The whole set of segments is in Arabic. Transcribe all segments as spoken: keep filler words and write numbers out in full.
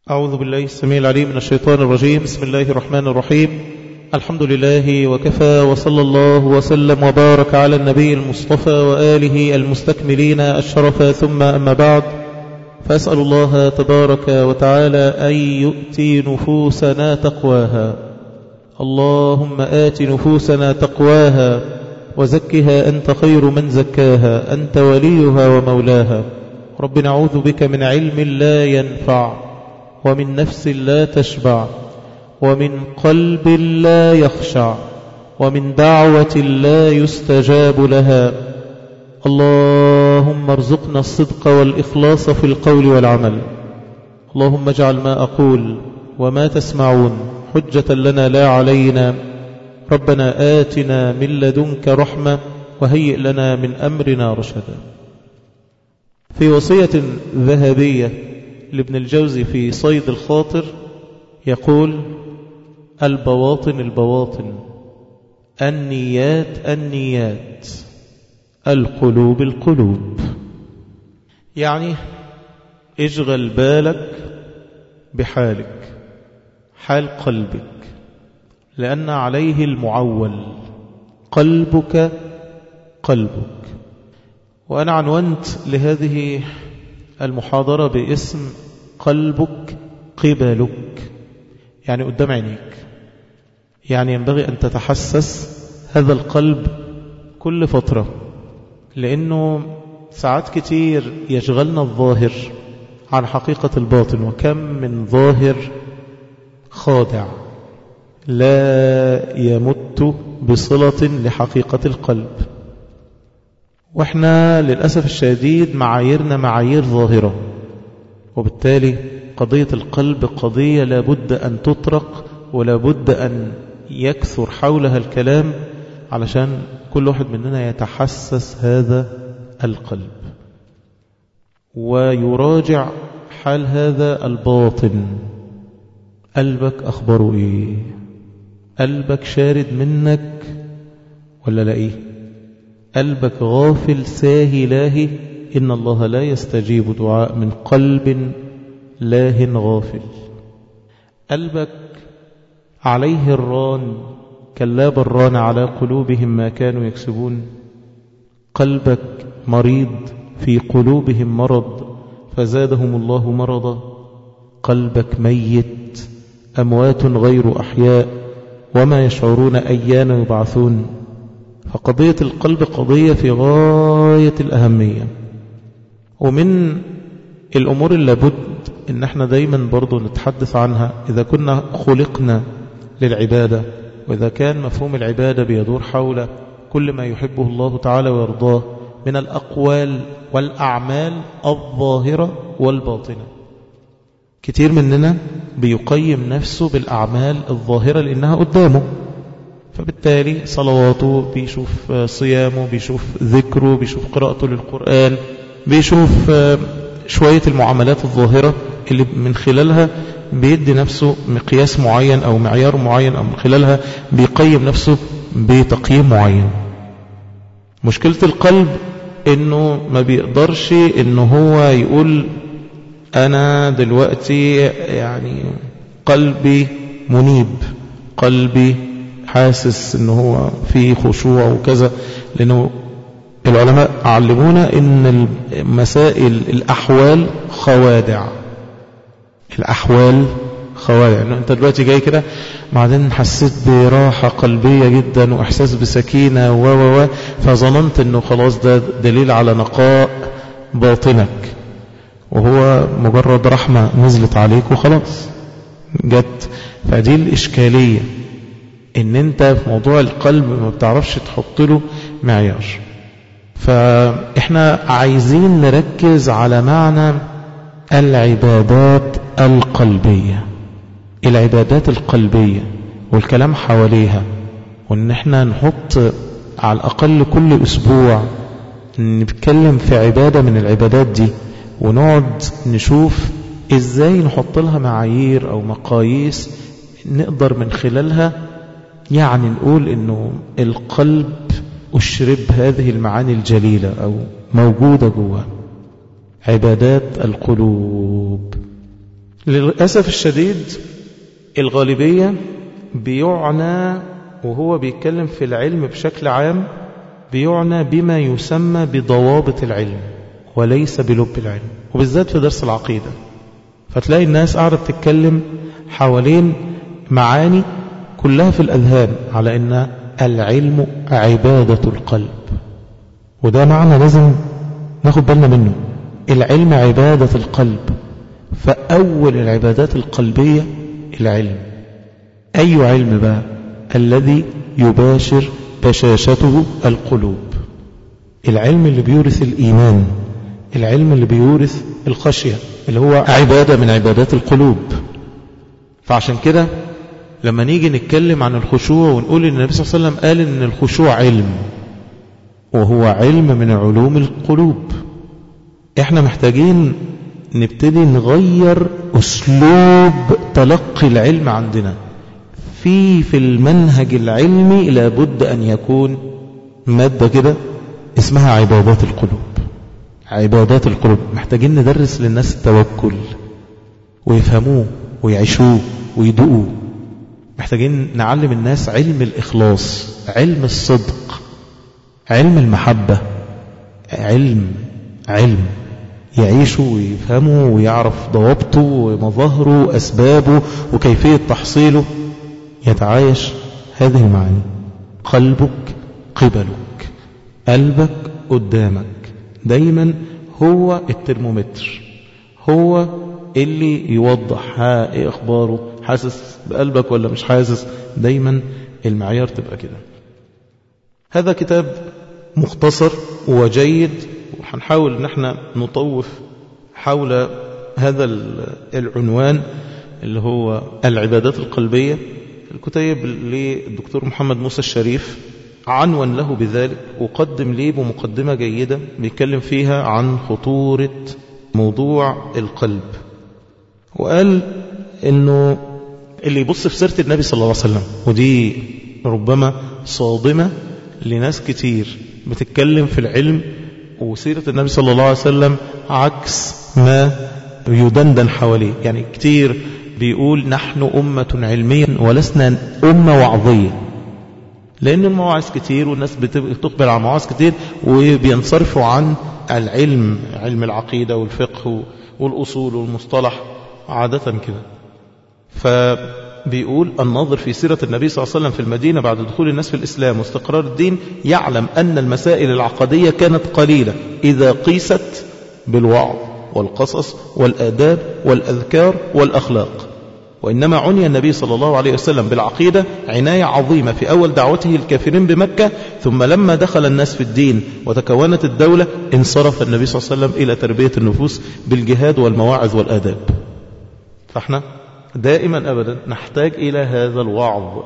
أعوذ بالله السميع العليم من الشيطان الرجيم. بسم الله الرحمن الرحيم. الحمد لله وكفى، وصلى الله وسلم وبارك على النبي المصطفى وآله المستكملين الشرف، ثم أما بعد، فأسأل الله تبارك وتعالى أن يؤتي نفوسنا تقواها. اللهم آت نفوسنا تقواها وزكها أنت خير من زكاها، أنت وليها ومولاها. رب نعوذ بك من علم لا ينفع، ومن نفس لا تشبع، ومن قلب لا يخشع، ومن دعوة لا يستجاب لها. اللهم ارزقنا الصدق والإخلاص في القول والعمل. اللهم اجعل ما أقول وما تسمعون حجة لنا لا علينا. ربنا آتنا من لدنك رحمة وهيئ لنا من أمرنا رشدا. في وصية ذهبية لابن الجوزي في صيد الخاطر يقول: البواطن البواطن، النيات النيات، القلوب القلوب. يعني اشغل بالك بحالك، حال قلبك، لأن عليه المعول، قلبك قلبك. وأنا عنونت لهذه المحاضرة باسم قلبك قبلك، يعني قدام عينيك. يعني ينبغي أن تتحسس هذا القلب كل فترة، لأنه ساعات كتير يشغلنا الظاهر عن حقيقة الباطن. وكم من ظاهر خادع لا يمت بصلة لحقيقة القلب. وإحنا للأسف الشديد معاييرنا معايير ظاهرة، وبالتالي قضية القلب قضية لابد أن تطرق، ولابد أن يكثر حولها الكلام، علشان كل واحد مننا يتحسس هذا القلب ويراجع حال هذا الباطن. قلبك أخبره إيه؟ قلبك شارد منك ولا لا؟ إيه؟ قلبك غافل ساهي لاهي؟ إن الله لا يستجيب دعاء من قلب لاه غافل. قلبك عليه الران، كلا بران على قلوبهم ما كانوا يكسبون. قلبك مريض، في قلوبهم مرض فزادهم الله مرضا. قلبك ميت، أموات غير أحياء وما يشعرون أيان يبعثون. فقضية القلب قضية في غاية الأهمية، ومن الأمور اللي لابد إن احنا دايما برضو نتحدث عنها. إذا كنا خلقنا للعبادة، وإذا كان مفهوم العبادة بيدور حول كل ما يحبه الله تعالى ويرضاه من الأقوال والأعمال الظاهرة والباطنة. كتير مننا بيقيم نفسه بالأعمال الظاهرة لأنها قدامه، فبالتالي صلواته، بيشوف صيامه، بيشوف ذكره، بيشوف قراءته للقرآن، بيشوف شوية المعاملات الظاهرة اللي من خلالها بيدي نفسه مقياس معين أو معيار معين، أو من خلالها بيقيم نفسه بتقييم معين. مشكلة القلب إنه ما بيقدرش إنه هو يقول أنا دلوقتي يعني قلبي منيب، قلبي حاسس إنه هو فيه خشوع وكذا. لأنه العلماء علمونا إن المسائل الأحوال خوادع. الأحوال خوادع. إنه أنت دلوقتي جاي كده بعدين حسيت براحة قلبية جدا وإحساس بسكينة و و و فظننت إنه خلاص ده دليل على نقاء باطنك، وهو مجرد رحمة نزلت عليك وخلاص جت. فدي الإشكالية، إن أنت في موضوع القلب ما بتعرفش تحط له معيار. فإحنا عايزين نركز على معنى العبادات القلبية، العبادات القلبية والكلام حواليها. وإن إحنا نحط على الأقل كل أسبوع نتكلم في عبادة من العبادات دي، ونقعد نشوف إزاي نحط لها معايير أو مقاييس نقدر من خلالها يعني نقول إنه القلب أشرب هذه المعاني الجليلة أو موجودة جواه. عبادات القلوب. للأسف الشديد الغالبية بيعنى وهو بيتكلم في العلم بشكل عام بيعنى بما يسمى بضوابط العلم وليس بلب العلم، وبالذات في درس العقيدة. فتلاقي الناس قاعدة بتتكلم حوالين معاني كلها في الأذهان على أن العلم عبادة القلب، وده معنى لازم ناخد بالنا منه. العلم عبادة القلب، فأول العبادات القلبية العلم. أي علم بقى؟ الذي يباشر بشاشته القلوب، العلم اللي بيورث الإيمان، العلم اللي بيورث الخشية، اللي هو عبادة من عبادات القلوب. فعشان كده لما نيجي نتكلم عن الخشوع ونقول إن النبي صلى الله عليه وسلم قال إن الخشوع علم، وهو علم من علوم القلوب، احنا محتاجين نبتدي نغير أسلوب تلقي العلم عندنا. في في المنهج العلمي لابد أن يكون مادة كده اسمها عبادات القلوب. عبادات القلوب محتاجين ندرس للناس التوكل ويفهموه ويعيشوه ويدوقوه. محتاجين نعلم الناس علم الإخلاص، علم الصدق، علم المحبة، علم علم يعيشوا ويفهموا ويعرف ضوابطه ومظاهره وأسبابه وكيفية تحصيله، يتعايش هذه المعاني. قلبك قبلك، قلبك قدامك، دايما هو الترمومتر، هو اللي يوضح ها ايه اخباره، حاسس بقلبك ولا مش حاسس. دايما المعيار تبقى كده. هذا كتاب مختصر وجيد، وحنحاول ان احنا نطوف حول هذا العنوان اللي هو العبادات القلبية. الكتاب للدكتور محمد موسى الشريف عنوان له بذلك، وقدم ليه بمقدمة جيدة بيتكلم فيها عن خطورة موضوع القلب، وقال انه اللي يبص في سيرة النبي صلى الله عليه وسلم، ودي ربما صادمة لناس كتير بتتكلم في العلم وسيرة النبي صلى الله عليه وسلم عكس ما يدندن حواليه. يعني كتير بيقول نحن أمة علمية ولسنا أمة وعظية، لأن المواعظ كتير والناس بتقبل على مواعظ كتير وبينصرفوا عن العلم، علم العقيدة والفقه والأصول والمصطلح عادة كده. فبيقول الناظر في سيرة النبي صلى الله عليه وسلم في المدينة بعد دخول الناس في الإسلام واستقرار الدين يعلم أن المسائل العقدية كانت قليلة إذا قيست بالوعظ والقصص والآداب والأذكار والأخلاق، وإنما عني النبي صلى الله عليه وسلم بالعقيدة عناية عظيمة في أول دعوته الكافرين بمكة، ثم لما دخل الناس في الدين وتكونت الدولة انصرف النبي صلى الله عليه وسلم إلى تربية النفوس بالجهاد والمواعظ والآداب. فاحنا دائما أبدا نحتاج إلى هذا الوعظ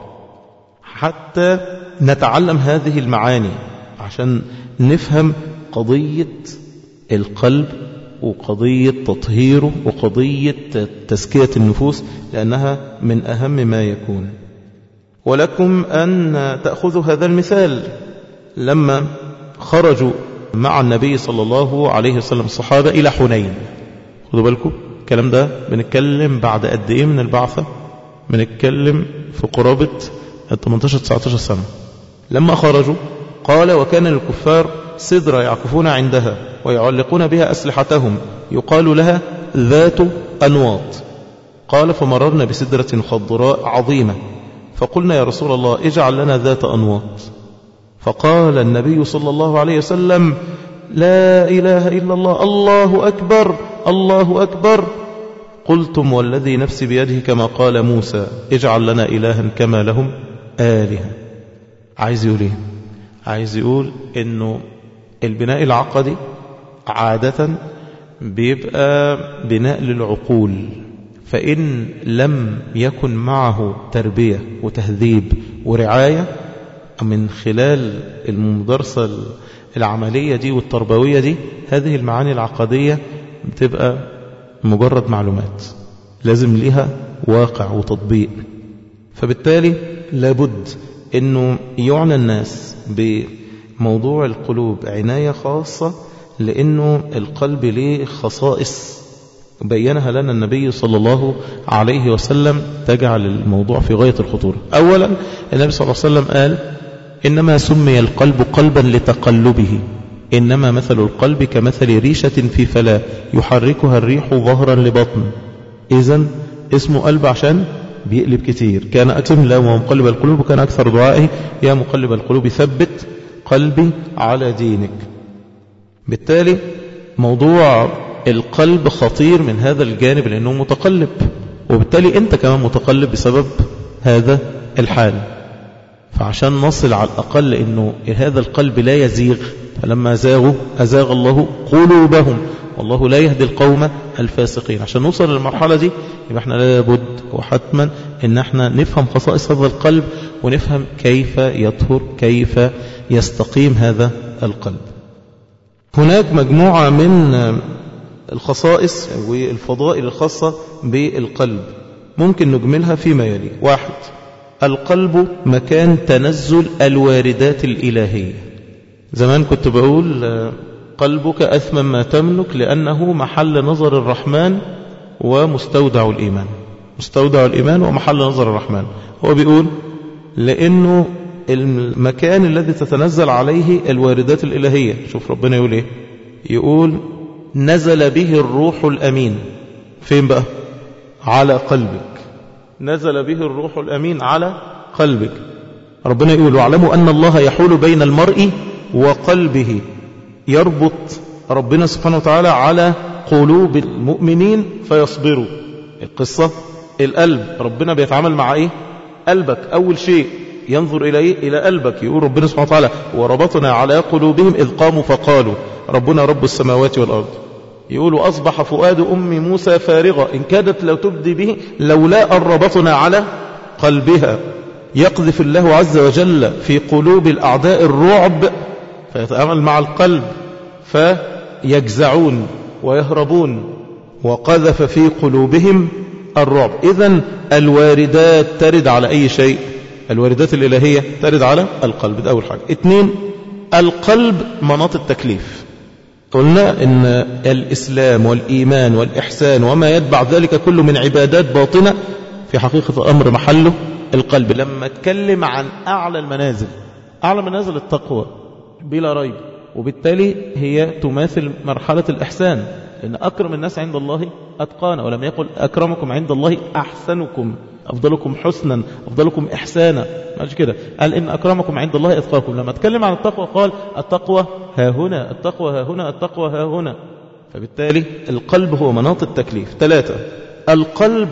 حتى نتعلم هذه المعاني، عشان نفهم قضية القلب وقضية تطهيره وقضية تزكية النفوس، لأنها من أهم ما يكون. ولكم أن تأخذوا هذا المثال لما خرجوا مع النبي صلى الله عليه وسلم الصحابة إلى حنين. خذوا بالكم الكلام ده بنتكلم بعد قد إيه من البعثة؟ بنتكلم في قرابة ثمانية عشر تسعة عشر سنة. لما خرجوا قال وكان للكفار سدرة يعكفون عندها ويعلقون بها أسلحتهم يقال لها ذات أنواط. قال فمررنا بسدرة خضراء عظيمة فقلنا يا رسول الله اجعل لنا ذات أنواط. فقال النبي صلى الله عليه وسلم لا إله إلا الله، الله أكبر الله أكبر. قلتم والذي نفسي بيده كما قال موسى اجعل لنا إلها كما لهم آلهة. عايز يقول ايه؟ عايز يقول انه البناء العقدي عادة بيبقى بناء للعقول، فإن لم يكن معه تربية وتهذيب ورعاية من خلال المدرسة العملية دي والتربوية دي، هذه المعاني العقدية بتبقى مجرد معلومات، لازم ليها واقع وتطبيق. فبالتالي لابد أنه يعنى الناس بموضوع القلوب عناية خاصة، لأنه القلب له خصائص بينها لنا النبي صلى الله عليه وسلم تجعل الموضوع في غاية الخطورة. أولا النبي صلى الله عليه وسلم قال إنما سمي القلب قلبا لتقلبه، إنما مثل القلب كمثل ريشة في فلاة يحركها الريح ظهرا لبطن. إذن اسمه قلب عشان بيقلب كتير. كان أكثر لا ومقلب القلوب وكان أكثر دعائه يا مقلب القلوب ثبت قلبي على دينك. بالتالي موضوع القلب خطير من هذا الجانب لأنه متقلب، وبالتالي أنت كمان متقلب بسبب هذا الحال. فعشان نصل على الأقل أنه هذا القلب لا يزيغ، فلما زاغوا أزاغ الله قلوبهم والله لا يهدي القوم الفاسقين. عشان نوصل للمرحلة دي يبقى احنا لابد وحتما ان احنا نفهم خصائص هذا القلب ونفهم كيف يطهر، كيف يستقيم هذا القلب. هناك مجموعة من الخصائص والفضائل الخاصة بالقلب ممكن نجملها فيما يلي. واحد، القلب مكان تنزل الواردات الإلهية. زمان كنت بقول قلبك أثمن ما تملك لأنه محل نظر الرحمن ومستودع الإيمان. مستودع الإيمان ومحل نظر الرحمن. هو بيقول لأنه المكان الذي تتنزل عليه الواردات الإلهية. شوف ربنا يقول إيه؟ يقول نزل به الروح الأمين. فين بقى؟ على قلبك. نزل به الروح الأمين على قلبك. ربنا يقول واعلموا أن الله يحول بين المرء وقلبه. يربط ربنا سبحانه وتعالى على قلوب المؤمنين فيصبروا. القصة القلب ربنا بيتعامل مع ايه؟ قلبك أول شيء ينظر إليه إلى قلبك. يقول ربنا سبحانه وتعالى وربطنا على قلوبهم إذ قاموا فقالوا ربنا رب السماوات والأرض. يقول أصبح فؤاد أم موسى فارغة إن كادت لو تبدي به لولا أن ربطنا على قلبها. يقذف الله عز وجل في قلوب الأعداء الرعب فيتعامل مع القلب فيجزعون ويهربون. وقذف في قلوبهم الرعب. إذن الواردات ترد على أي شيء؟ الواردات الإلهية ترد على القلب. ده أول حاجة. اثنين، القلب مناط التكليف. قلنا إن الإسلام والإيمان والإحسان وما يتبع ذلك كله من عبادات باطنة في حقيقة أمر محله القلب. لما اتكلم عن أعلى المنازل، أعلى منازل التقوى بلا ريب، وبالتالي هي تماثل مرحلة الإحسان. لأن أكرم الناس عند الله أتقانا، ولم يقل أكرمكم عند الله أحسنكم، أفضلكم حسنا، أفضلكم إحسانا، ماش كده. قال إن أكرمكم عند الله أتقاكم. لما اتكلم عن التقوى قال التقوى ها هنا، التقوى ها هنا، التقوى ها هنا. فبالتالي القلب هو مناط التكليف. ثلاثة، القلب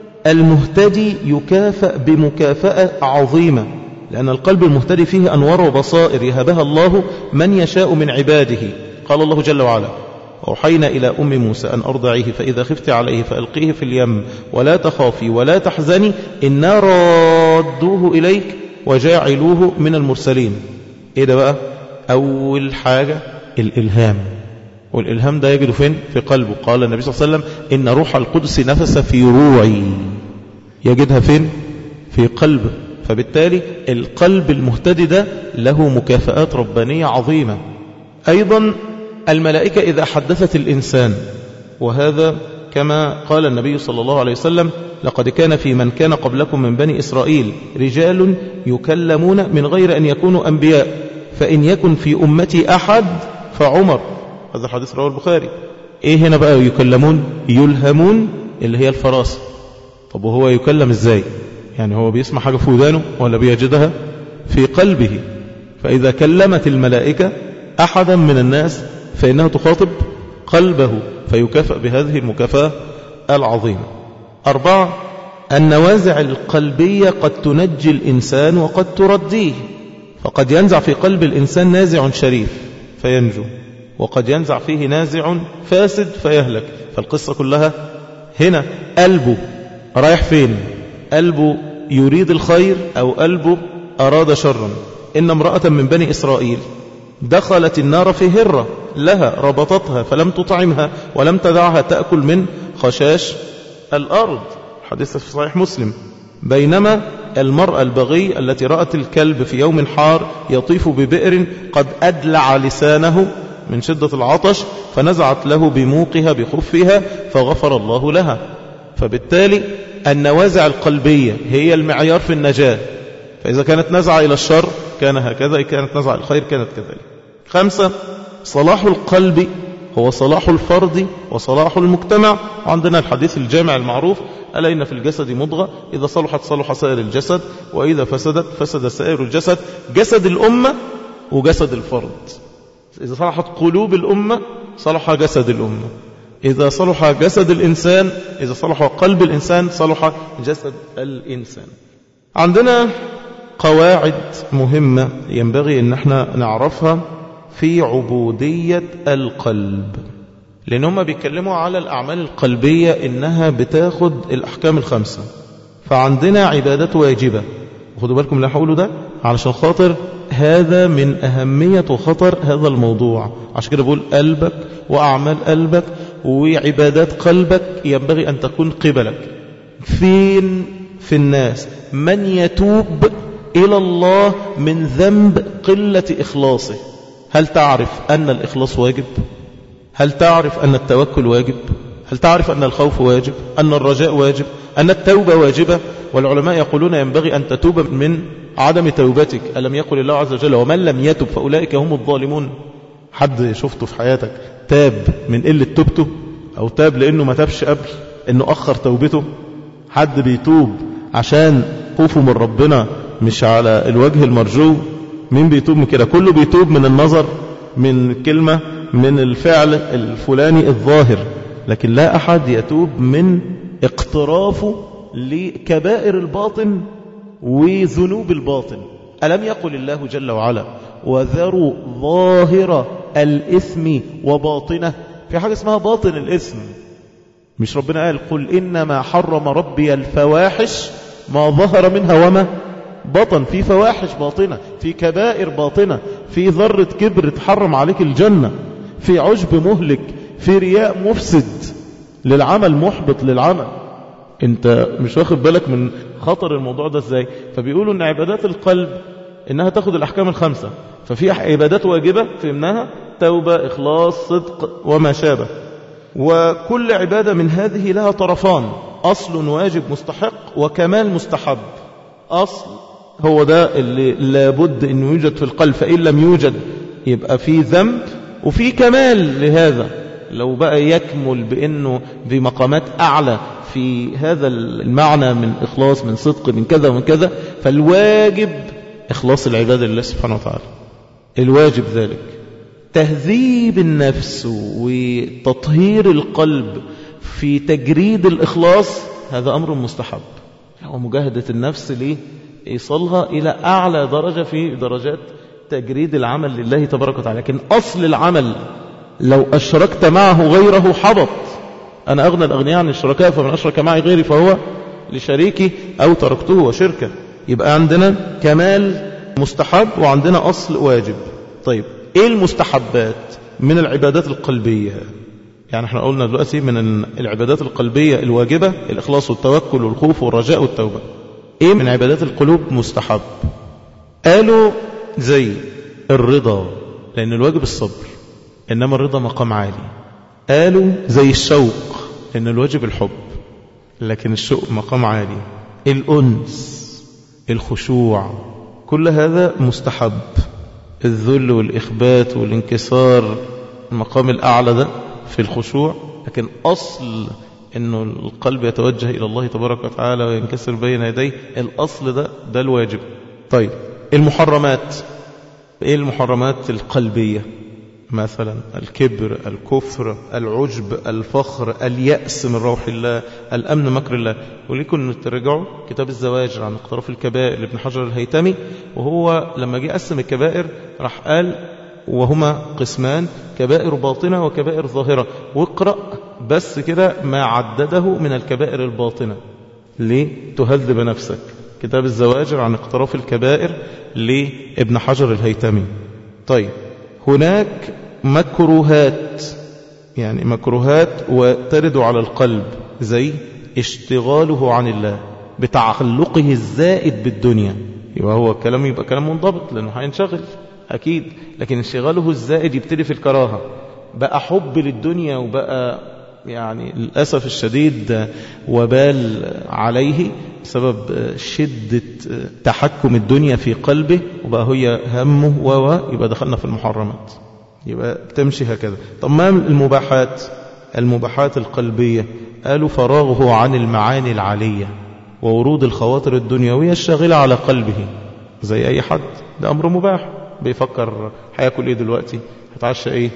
المهتدي يكافأ بمكافأة عظيمة، لأن القلب المهتدي فيه أنوار وبصائر يهبها الله من يشاء من عباده. قال الله جل وعلا أوحينا إلى أم موسى أن أرضعيه فإذا خفت عليه فألقيه في اليم ولا تخافي ولا تحزني إنا رادوه إليك وجاعلوه من المرسلين. إيه ده بقى؟ أول حاجة الإلهام. والإلهام ده يجد فين؟ في قلبه. قال النبي صلى الله عليه وسلم إن روح القدس نفس في روعي. يجدها فين؟ في قلبه. فبالتالي القلب المهتدي ده له مكافآت ربانية عظيمة. أيضا الملائكة إذا حدثت الإنسان، وهذا كما قال النبي صلى الله عليه وسلم لقد كان في من كان قبلكم من بني إسرائيل رجال يكلمون من غير أن يكونوا أنبياء فإن يكن في أمتي أحد فعمر. هذا الحديث رواه البخاري. إيه هنا بقى يكلمون؟ يلهمون اللي هي الفراسة. طب وهو يكلم إزاي؟ يعني هو بيسمع حاجة في ودانه ولا بيجدها في قلبه؟ فإذا كلمت الملائكة أحدا من الناس فإنها تخاطب قلبه فيكافئ بهذه المكافأة العظيمة. أربعة، النوازع القلبية قد تنجي الإنسان وقد ترديه. فقد ينزع في قلب الإنسان نازع شريف فينجو، وقد ينزع فيه نازع فاسد فيهلك. فالقصة كلها هنا قلبه رايح فين؟ قلبه يريد الخير أو قلبه أراد شرا. إن امرأة من بني إسرائيل دخلت النار في هرة لها ربطتها فلم تطعمها ولم تدعها تأكل من خشاش الأرض. حديث في صحيح مسلم. بينما المرأة البغي التي رأت الكلب في يوم حار يطيف ببئر قد أدلع لسانه من شدة العطش فنزعت له بموقها بخفها فغفر الله لها. فبالتالي النوازع القلبية هي المعيار في النجاة، فإذا كانت نزعة إلى الشر كان هكذا، إذا كانت نزعة إلى الخير كانت كذلك. خمسة، صلاح القلب هو صلاح الفرد وصلاح المجتمع. وعندنا الحديث الجامع المعروف: ألا إن في الجسد مضغة إذا صلحت صلح سائر الجسد وإذا فسدت فسد سائر الجسد. جسد الأمة وجسد الفرد. إذا صلحت قلوب الأمة صلح جسد الأمة، إذا صلح جسد الإنسان، إذا صلح قلب الإنسان صلح جسد الإنسان. عندنا قواعد مهمة ينبغي أن احنا نعرفها في عبودية القلب، لأن هم بيتكلموا على الأعمال القلبية إنها بتاخد الأحكام الخمسة. فعندنا عبادات واجبة، وخدوا بالكم اللي هقوله ده علشان خاطر هذا من أهمية وخطر هذا الموضوع. عشان كده بقول قلبك وأعمال قلبك وعبادات قلبك ينبغي أن تكون قبلك. فين في الناس من يتوب إلى الله من ذنب قلة إخلاصه؟ هل تعرف أن الإخلاص واجب؟ هل تعرف أن التوكل واجب؟ هل تعرف أن الخوف واجب؟ أن الرجاء واجب؟ أن التوبة واجبة؟ والعلماء يقولون ينبغي أن تتوب من عدم توبتك. ألم يقل الله عز وجل: ومن لم يتب فأولئك هم الظالمون؟ حد شفته في حياتك تاب من قلة توبته، أو تاب لأنه ما تابش قبل، أنه أخر توبته؟ حد بيتوب عشان خوفه من ربنا مش على الوجه المرجو؟ مين بيتوب من كده؟ كله بيتوب من النظر، من كلمة، من الفعل الفلاني الظاهر، لكن لا أحد يتوب من اقترافه لكبائر الباطن وذنوب الباطن. ألم يقل الله جل وعلا: وذروا ظاهر الإثم وباطنه؟ في حاجة اسمها باطن الإثم. مش ربنا قال: قل إنما حرم ربي الفواحش ما ظهر منها وما بطن؟ في فواحش باطنة، في كبائر باطنة، في ذرة كبر تحرم عليك الجنة، في عجب مهلك، في رياء مفسد للعمل، محبط للعمل. انت مش واخد بالك من خطر الموضوع ده ازاي؟ فبيقولوا ان عبادات القلب انها تاخد الاحكام الخمسة. ففي عبادات واجبة فهمناها: توبة، اخلاص، صدق، وما شابه. وكل عبادة من هذه لها طرفان: اصل واجب مستحق وكمال مستحب. اصل هو ده اللي لابد انه يوجد في القلب، فان لم يوجد يبقى في ذنب، وفي كمال لهذا لو بقى يكمل بانه بمقامات اعلى في هذا المعنى من إخلاص، من صدق، من كذا ومن كذا. فالواجب إخلاص العبادة لله سبحانه وتعالى، الواجب ذلك تهذيب النفس وتطهير القلب في تجريد الإخلاص. هذا أمر مستحب، هو مجاهدة النفس لإيصالها إلى أعلى درجة في درجات تجريد العمل لله تبارك وتعالى. لكن أصل العمل لو أشركت معه غيره حبط. أنا أغنى الأغنياء عن الشركاء، فمن أشرك معي غيري فهو لشريكي أو تركته وشركة. يبقى عندنا كمال مستحب وعندنا أصل واجب. طيب إيه المستحبات من العبادات القلبية؟ يعني احنا قلنا دلوقتي من العبادات القلبية الواجبة الإخلاص والتوكل والخوف والرجاء والتوبة. إيه من عبادات القلوب مستحب؟ قالوا زي الرضا، لأن الواجب الصبر، إنما الرضا مقام عالي. قالوا زي الشوق، إن الواجب الحب لكن الشوق مقام عالي. الأنس، الخشوع، كل هذا مستحب. الذل والإخبات والانكسار، المقام الأعلى ده في الخشوع. لكن أصل إنه القلب يتوجه إلى الله تبارك وتعالى وينكسر بين يديه، الأصل ده ده الواجب. طيب المحرمات، إيه المحرمات القلبية؟ مثلا الكبر، الكفر، العجب، الفخر، اليأس من روح الله، الأمن مكر الله. وليكن ترجعوا كتاب الزواجر عن اقتراف الكبائر لابن حجر الهيتمي، وهو لما جه قسم الكبائر راح قال وهما قسمان: كبائر باطنة وكبائر ظاهرة. واقرأ بس كده ما عدده من الكبائر الباطنة ليه تهذب نفسك. كتاب الزواجر عن اقتراف الكبائر لابن حجر الهيتمي. طيب هناك مكروهات، يعني مكروهات وترد على القلب، زي اشتغاله عن الله بتعلقه الزائد بالدنيا. يبقى هو الكلام يبقى كلام منضبط لأنه هينشغل. أكيد، لكن انشغاله الزائد يبتدي في الكراهة، بقى حب للدنيا وبقى يعني للأسف الشديد وبال عليه بسبب شدة تحكم الدنيا في قلبه، وبقى هي همه و يبقى دخلنا في المحرمات، يبقى تمشي هكذا. طب ما المباحات؟ المباحات القلبية قالوا فراغه عن المعاني العالية وورود الخواطر الدنيوية الشاغلة على قلبه، زي أي حد ده أمر مباح، بيفكر هياكل إيه دلوقتي، هتعشى إيه،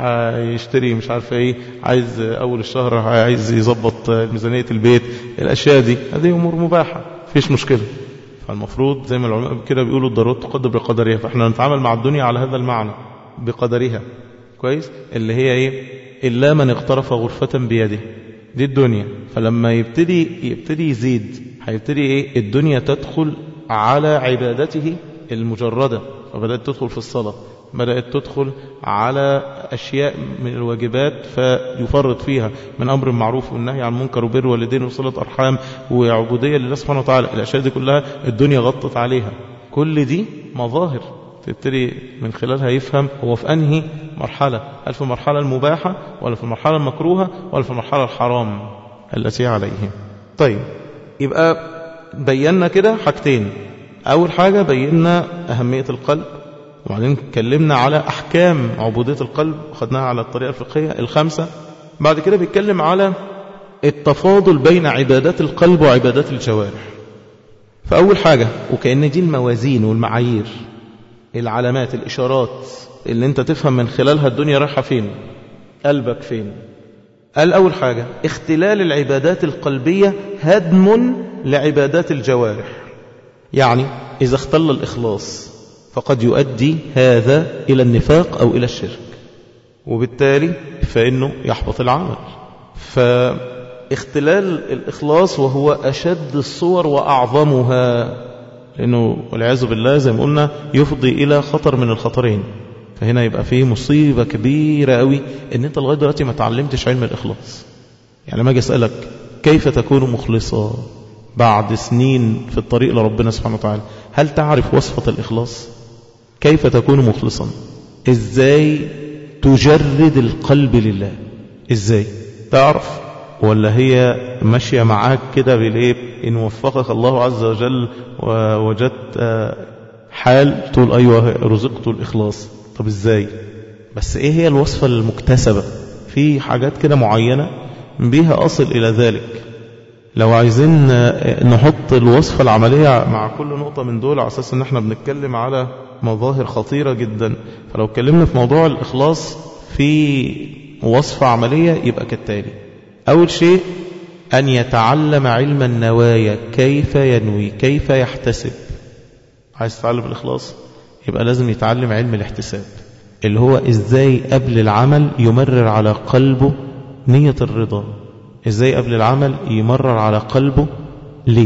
هيشتري مش عارف ايه، عايز اول الشهر عايز يظبط ميزانية البيت، الاشياء دي هذه امور مباحة فيش مشكلة. فالمفروض زي ما العلماء كده بيقولوا الضرورات تقدر بقدرها، فاحنا نتعامل مع الدنيا على هذا المعنى بقدرها كويس، اللي هي ايه، الا من اقترف غرفة بيده، دي الدنيا. فلما يبتدي يبتدي يزيد هيبتدي ايه، الدنيا تدخل على عبادته المجردة، فبدأت تدخل في الصلاة، بدأت تدخل على أشياء من الواجبات فيفرط فيها من أمر معروف والنهي عن منكر وبر والدين وصلة أرحام وعبودية لله سبحانه وتعالى. الأشياء دي كلها الدنيا غطت عليها، كل دي مظاهر تبتدي من خلالها يفهم هو في أنهي مرحلة، هل في المرحلة المباحة ولا في المرحلة المكروهة ولا في المرحلة الحرام التي عليه. طيب يبقى بينا كده حاجتين، أول حاجة بينا أهمية القلب، وبعدين اتكلمنا على أحكام عبودية القلب وخدناها على الطريقة الفقهية الخمسة. بعد كده بيتكلم على التفاضل بين عبادات القلب وعبادات الجوارح. فأول حاجة، وكأن دي الموازين والمعايير، العلامات الإشارات اللي انت تفهم من خلالها الدنيا رايحة فين، قلبك فين. قال أول حاجة اختلال العبادات القلبية هدم لعبادات الجوارح، يعني إذا اختل الإخلاص فقد يؤدي هذا إلى النفاق أو إلى الشرك، وبالتالي فإنه يحبط العمل. فاختلال الإخلاص وهو أشد الصور وأعظمها، لأنه والعياذ بالله زي ما قلنا يفضي إلى خطر من الخطرين. فهنا يبقى فيه مصيبة كبيرة قوي إن أنت لغاية دلوقتي ما تعلمتش علم الإخلاص. يعني ما أجي أسألك كيف تكون مخلصا بعد سنين في الطريق لربنا سبحانه وتعالى، هل تعرف وصفة الإخلاص؟ كيف تكون مخلصا؟ إزاي تجرد القلب لله؟ إزاي تعرف؟ ولا هي ماشية معاك كده بالإيه، إن وفقك الله عز وجل ووجدت حال تقول أيوة رزقت الإخلاص؟ طب إزاي؟ بس إيه هي الوصفة المكتسبة؟ في حاجات كده معينة بها أصل إلى ذلك. لو عايزين نحط الوصفة العملية مع كل نقطة من دول على أساس أن احنا بنتكلم على مظاهر خطيرة جدا، فلو اتكلمنا في موضوع الإخلاص في وصفة عملية يبقى كالتالي. أول شيء أن يتعلم علم النوايا، كيف ينوي، كيف يحتسب. عايز تتعلم الإخلاص يبقى لازم يتعلم علم الاحتساب، اللي هو إزاي قبل العمل يمرر على قلبه نية الرضا، إزاي قبل العمل يمرر على قلبه ليه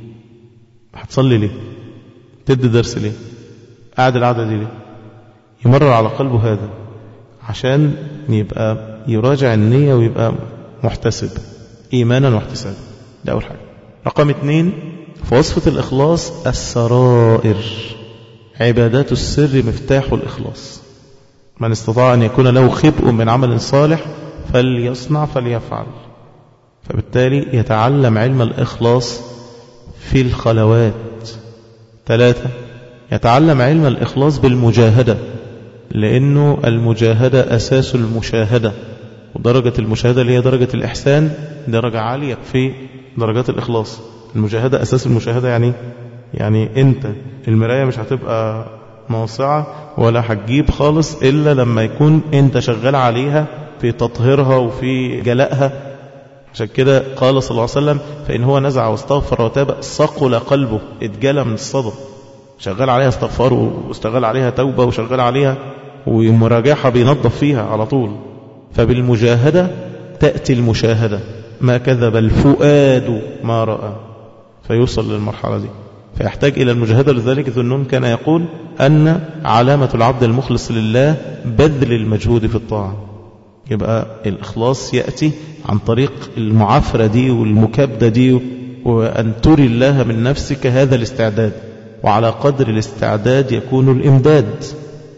هتصلي، ليه تدي درس، ليه قاعد العادة دي، ليه يمرر على قلبه هذا، عشان يبقى يراجع النية ويبقى محتسب إيمانا واحتسابا. ده أول حاجة. رقم اتنين، في وصفة الإخلاص السرائر، عبادات السر مفتاح الإخلاص. من استطاع أن يكون له خبء من عمل صالح فليصنع فليفعل. فبالتالي يتعلم علم الإخلاص في الخلوات. ثلاثة، يتعلم علم الإخلاص بالمجاهدة، لأنه المجاهدة أساس المشاهدة، ودرجة المشاهدة اللي هي درجة الإحسان درجة عالية في درجات الإخلاص. المجاهدة أساس المشاهدة، يعني يعني أنت المراية مش هتبقى موسعة ولا هتجيب خالص إلا لما يكون أنت شغال عليها في تطهيرها وفي جلائها. عشان كده قال صلى الله عليه وسلم فإن هو نزع واستغفر وتاب صقل قلبه، اتجلى من الصدى، شغال عليها استغفار واشتغل عليها توبة وشغال عليها ومراجعها بينظف فيها على طول. فبالمجاهدة تأتي المشاهدة، ما كذب الفؤاد ما رأى، فيوصل للمرحلة دي فيحتاج إلى المجاهدة. لذلك ذنون كان يقول أن علامة العبد المخلص لله بذل المجهود في الطاعة. يبقى الإخلاص يأتي عن طريق المعافرة دي والمكابدة دي، وأن تري الله من نفسك هذا الاستعداد، وعلى قدر الاستعداد يكون الإمداد.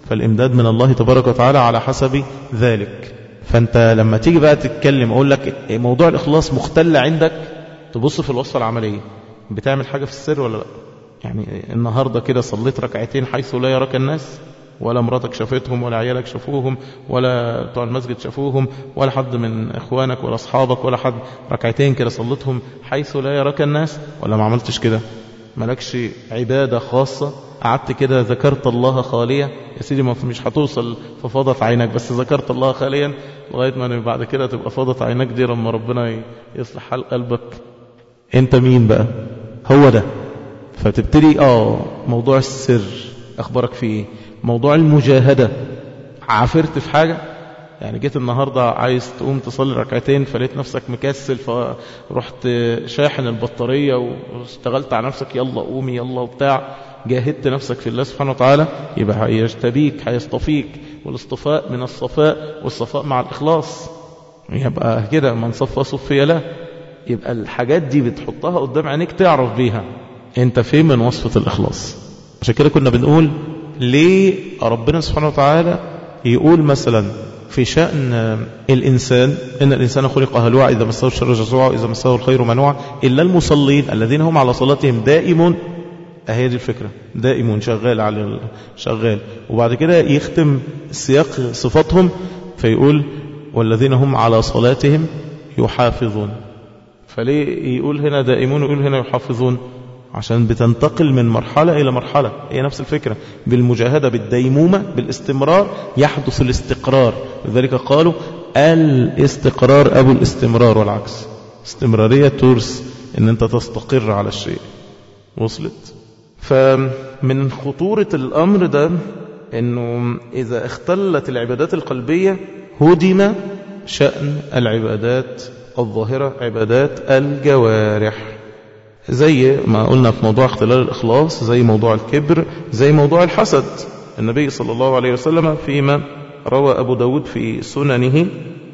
فالإمداد من الله تبارك وتعالى على حسب ذلك. فأنت لما تيجي بقى تتكلم أقول لك موضوع الإخلاص مختل عندك، تبص في الوصفة العملية، بتعمل حاجة في السر ولا لا؟ يعني النهاردة كده صليت ركعتين حيث لا يراك الناس، ولا مراتك شافتهم، ولا عيالك شافوهم، ولا بتوع المسجد شافوهم، ولا حد من إخوانك ولا أصحابك ولا حد، ركعتين كده صليتهم حيث لا يراك الناس، ولا ما عملتش كده؟ ملكش عبادة خاصة قعدت كده ذكرت الله خاليا يا سيدي، ما مش هتوصل ففاضت عينك، بس ذكرت الله خاليا لغاية ما بعد كده تبقى فاضت عينك دي لما ربنا يصلح حال قلبك. انت مين بقى؟ هو ده. فتبتدي اه موضوع السر اخبارك فيه ايه؟ موضوع المجاهدة، عافرت في حاجة، يعني جيت النهاردة عايز تقوم تصلي ركعتين فلقيت نفسك مكسل فرحت شاحن البطارية واشتغلت على نفسك، يلا قومي يلا وبتاع، جاهدت نفسك في الله سبحانه وتعالى، يبقى هيجتبيك هيصطفيك، والاصطفاء من الصفاء، والصفاء مع الإخلاص، يبقى كده من صفى صفي له. يبقى الحاجات دي بتحطها قدام عينيك تعرف بيها انت فين من وصفة الإخلاص. عشان كده كنا بنقول ليه ربنا سبحانه وتعالى يقول مثلا في شأن الإنسان إن الإنسان خلق هلوعا إذا مسه الشر جزوعا وإذا مسه الخير منوعا إلا المصلين الذين هم على صلاتهم دائمون. أهي دي الفكرة، دائمون، شغال على شغال. وبعد كده يختم سياق صفاتهم فيقول والذين هم على صلاتهم يحافظون. فليه يقول هنا دائمون ويقول هنا يحافظون؟ عشان بتنتقل من مرحلة إلى مرحلة. هي نفس الفكرة، بالمجاهدة بالديمومة بالاستمرار يحدث الاستقرار. لذلك قالوا الاستقرار أبو الاستمرار، والعكس استمرارية تورث ان انت تستقر على الشيء. وصلت؟ فمن خطورة الأمر ده انه إذا اختلت العبادات القلبية هدم شأن العبادات الظاهرة، عبادات الجوارح، زي ما قلنا في موضوع اختلال الإخلاص، زي موضوع الكبر، زي موضوع الحسد. النبي صلى الله عليه وسلم فيما روى أبو داود في سننه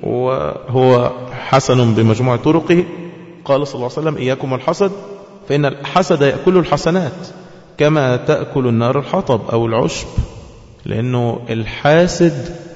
وهو حسن بمجموع طرقه قال صلى الله عليه وسلم إياكم الحسد فإن الحسد يأكل الحسنات كما تأكل النار الحطب أو العشب. لأنه الحاسد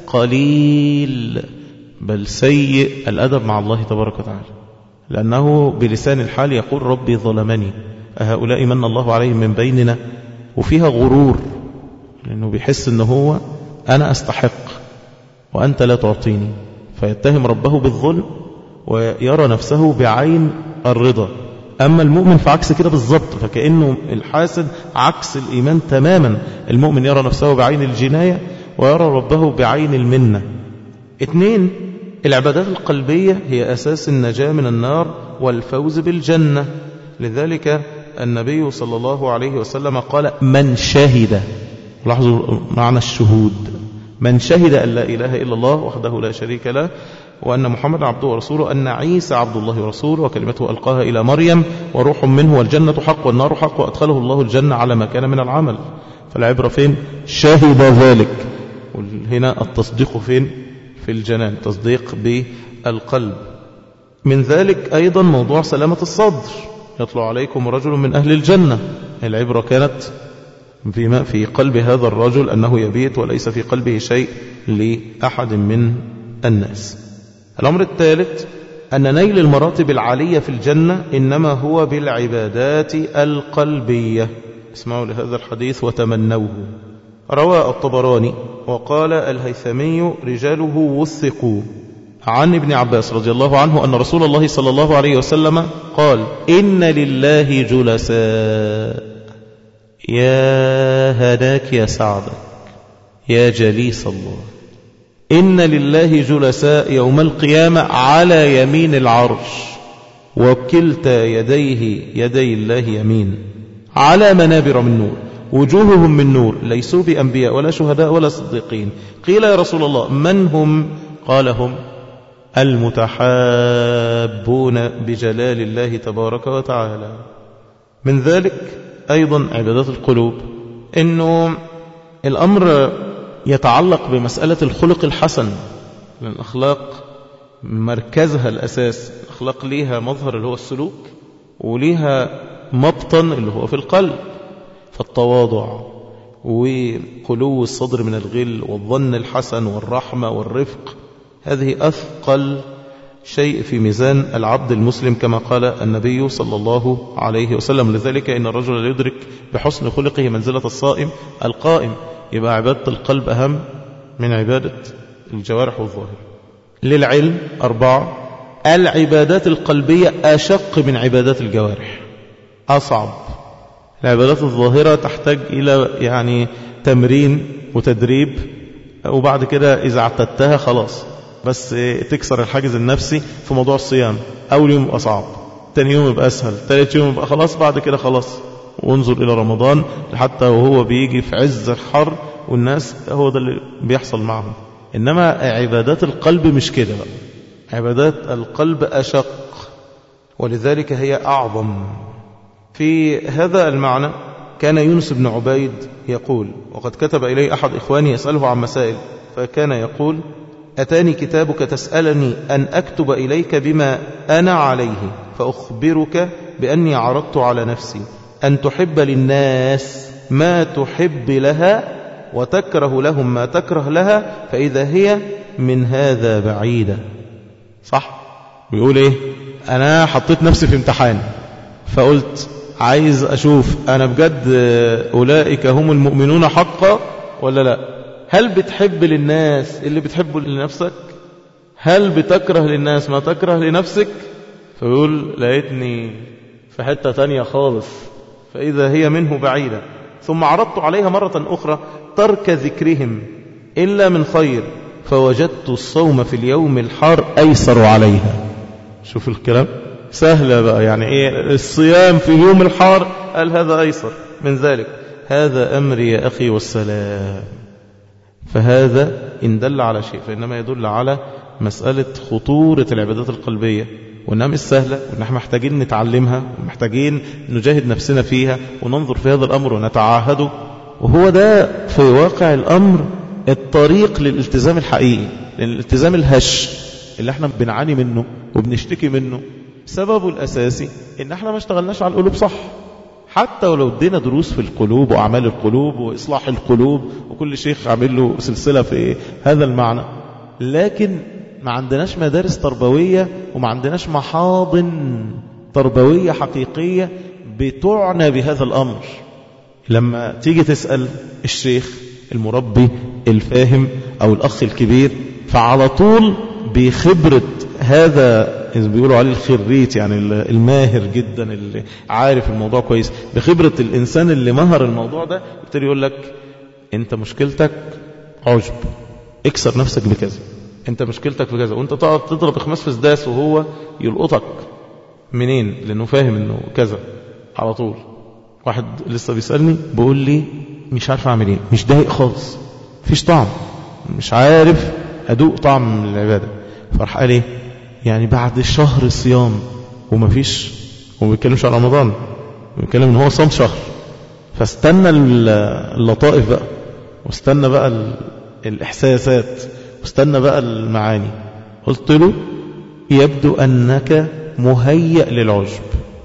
قليل بل سيء الأدب مع الله تبارك وتعالى، لأنه بلسان الحال يقول ربي ظلمني أهؤلاء من الله عليهم من بيننا، وفيها غرور لأنه بيحس أنه هو أنا أستحق وأنت لا تعطيني، فيتهم ربه بالظلم ويرى نفسه بعين الرضا. أما المؤمن فعكس كده بالضبط، فكأنه الحاسد عكس الإيمان تماما. المؤمن يرى نفسه بعين الجناية ويرى ربه بعين المنة. اثنين، العبادات القلبية هي أساس النجاة من النار والفوز بالجنة. لذلك النبي صلى الله عليه وسلم قال من شهد، لاحظوا معنى الشهود، من شهد أن لا إله إلا الله وحده لا شريك له وأن محمد عبده ورسوله أن عيسى عبد الله ورسوله وكلمته ألقاها إلى مريم وروح منه والجنة حق والنار حق وأدخله الله الجنة على ما كان من العمل. فالعبرة فين؟ شهد ذلك. هنا التصديق فين؟ في الجنان، تصديق بالقلب. من ذلك أيضا موضوع سلامة الصدر، يطلع عليكم رجل من أهل الجنة. العبرة كانت فيما في قلب هذا الرجل أنه يبيت وليس في قلبه شيء لأحد من الناس. الأمر الثالث أن نيل المراتب العالية في الجنة إنما هو بالعبادات القلبية. اسمعوا لهذا الحديث وتمنوه. روى الطبراني وقال الهيثمي رجاله وثقوا عن ابن عباس رضي الله عنه أن رسول الله صلى الله عليه وسلم قال إن لله جلساء يا هداك يا سعدك يا جليس الله. إن لله جلساء يوم القيامة على يمين العرش وكلتا يديه يدي الله يمين على منابر من نور وجوههم من نور ليسوا بأنبياء ولا شهداء ولا صديقين. قيل يا رسول الله من هم؟ قال هم المتحابون بجلال الله تبارك وتعالى. من ذلك أيضا عبادات القلوب، إنه الأمر يتعلق بمسألة الخلق الحسن، لأن الأخلاق مركزها الأساس. الأخلاق ليها مظهر اللي هو السلوك وليها مبطن اللي هو في القلب. فالتواضع وخلو الصدر من الغل والظن الحسن والرحمة والرفق، هذه أثقل شيء في ميزان العبد المسلم كما قال النبي صلى الله عليه وسلم. لذلك إن الرجل يدرك بحسن خلقه منزلة الصائم القائم. يبقى عبادة القلب أهم من عبادة الجوارح والظاهر. للعلم أربعة: العبادات القلبية أشق من عبادات الجوارح، أصعب. العبادات الظاهرة تحتاج إلى يعني تمرين وتدريب، وبعد كده إذا اعتدتها خلاص، بس تكسر الحاجز النفسي. في موضوع الصيام أول يوم يبقى صعب، تاني يوم يبقى أسهل، تالت يوم يبقى خلاص، بعد كده خلاص. وانظر إلى رمضان حتى وهو بيجي في عز الحر والناس هو ده اللي بيحصل معهم. إنما عبادات القلب مش كده بقى، عبادات القلب أشق، ولذلك هي أعظم. في هذا المعنى كان يونس بن عبيد يقول، وقد كتب إليه أحد إخواني يسأله عن مسائل، فكان يقول: أتاني كتابك تسألني أن أكتب إليك بما أنا عليه، فأخبرك بأني عرضت على نفسي أن تحب للناس ما تحب لها وتكره لهم ما تكره لها، فإذا هي من هذا بعيدة. صح؟ بيقول إيه؟ أنا حطيت نفسي في امتحان، فقلت عايز أشوف أنا بجد أولئك هم المؤمنون حقا ولا لا. هل بتحب للناس اللي بتحبه لنفسك؟ هل بتكره للناس ما تكره لنفسك؟ فيقول لقيتني في حتة تانية خالص، فإذا هي منه بعيدة. ثم عرضت عليها مرة أخرى ترك ذكرهم إلا من خير، فوجدت الصوم في اليوم الحار أيسر عليها. شوف الكلام سهلة بقى، يعني إيه الصيام في يوم الحار؟ قال هذا أيسر من ذلك. هذا أمري يا أخي والسلام. فهذا إن دل على شيء فإنما يدل على مسألة خطورة العبادات القلبية، وإنها مش سهلة، وإن احنا محتاجين نتعلمها، ومحتاجين نجاهد نفسنا فيها وننظر في هذا الأمر ونتعاهده. وهو ده في واقع الأمر الطريق للالتزام الحقيقي. لأن الالتزام الهش اللي احنا بنعاني منه وبنشتكي منه سببه الأساسي إن احنا ما اشتغلناش على القلوب صح. حتى ولو ادينا دروس في القلوب وأعمال القلوب وإصلاح القلوب، وكل شيخ عامل له سلسلة في هذا المعنى، لكن ما عندناش مدارس تربوية وما عندناش محاضن تربوية حقيقية بتعنى بهذا الأمر. لما تيجي تسأل الشيخ المربي الفاهم أو الأخ الكبير، فعلى طول بخبرة هذا إذا بيقولوا عليه الخريت، يعني الماهر جدا اللي عارف الموضوع كويس، بخبرة الإنسان اللي مهر الموضوع ده، يبتدي يقول لك أنت مشكلتك عجب، اكسر نفسك بكذا، أنت مشكلتك في كذا. وأنت تقعد تضرب خماس في سداس وهو يلقطك منين؟ لأنه فاهم أنه كذا على طول. واحد لسه بيسألني بيقول لي مش عارف أعمل إيه، مش دايق خالص، فيش طعم، مش عارف أدوق طعم العبادة. فرح قال إيه؟ يعني بعد شهر صيام وما فيش، وما بيتكلمش على رمضان، بيتكلم ان هو صام شهر، فاستنى اللطائف بقى، واستنى بقى الإحساسات، واستنى بقى المعاني. قلت له يبدو أنك مهيأ للعجب،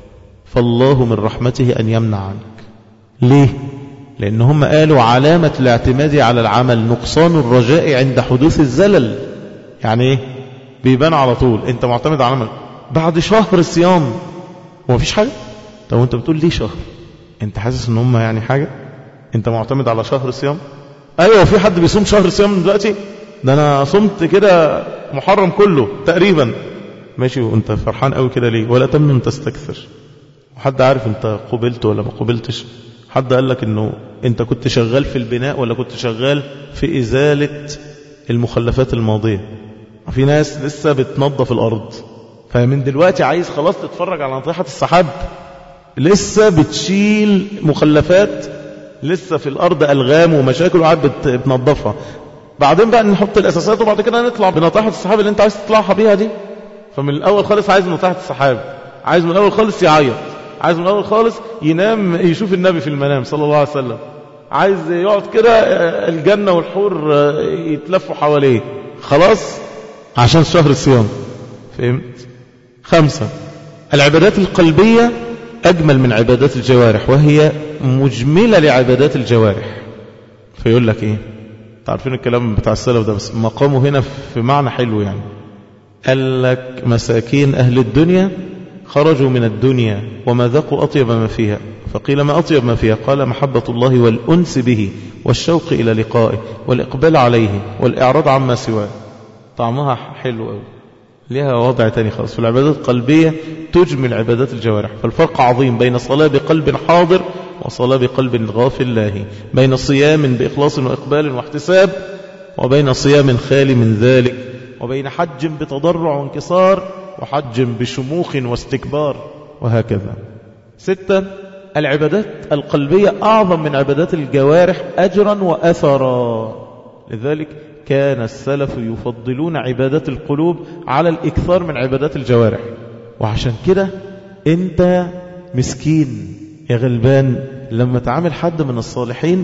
فالله من رحمته أن يمنع عنك. ليه؟ لأن هم قالوا علامة الاعتماد على العمل نقصان الرجاء عند حدوث الزلل. يعني ايه؟ بيبان على طول انت معتمد على عمل بعد شهر صيام ومفيش حاجة. طب وانت بتقول ليه شهر؟ انت حاسس ان هم يعني حاجة؟ انت معتمد على شهر صيام؟ ايوه في حد بيصوم شهر صيام دلوقتي؟ ده انا صمت كده محرم كله تقريبا. ماشي، وانت فرحان قوي كده ليه؟ ولا تمنن تستكثر. وحد عارف انت قبلت ولا ما قبلتش؟ حد قال لك انه انت كنت شغال في البناء ولا كنت شغال في ازالة المخلفات الماضية؟ في ناس لسه بتنظف الارض، فمن دلوقتي عايز خلاص تتفرج على ناطحة السحاب، لسه بتشيل مخلفات، لسه في الارض الغام ومشاكل وقاعد بتنظفها. بعدين بقى نحط الاساسات وبعد كده نطلع بناطحة السحاب اللي انت عايز تطلعها بيها دي. فمن الاول خالص عايز ناطحة السحاب، عايز من الاول خالص يعيط، عايز من الاول خالص ينام يشوف النبي في المنام صلى الله عليه وسلم، عايز يقعد كده الجنة والحور يتلفوا حواليه خلاص عشان شهر الصيام. فهمت؟ خمسة، العبادات القلبية أجمل من عبادات الجوارح، وهي مجملة لعبادات الجوارح. فيقول لك ايه؟ تعرفين الكلام بتاع السلف ده بس مقامه هنا في معنى حلو يعني. قال لك مساكين أهل الدنيا خرجوا من الدنيا وما ذاقوا أطيب ما فيها، فقيل ما أطيب ما فيها؟ قال محبة الله والأنس به والشوق إلى لقائه والإقبال عليه والإعراض عما سواه. طعمها حلو قوي، لها وضع تاني خالص. في العبادات القلبية تجمل عبادات الجوارح. فالفرق عظيم بين صلاة بقلب حاضر وصلاة بقلب غافل لاهي، بين صيام بإخلاص وإقبال واحتساب وبين صيام خالي من ذلك، وبين حج بتضرع وانكسار وحج بشموخ واستكبار، وهكذا. ستة، العبادات القلبية أعظم من عبادات الجوارح أجرا وأثرا. لذلك كان السلف يفضلون عبادات القلوب على الإكثار من عبادات الجوارح. وعشان كده أنت مسكين يا غلبان لما تعامل حد من الصالحين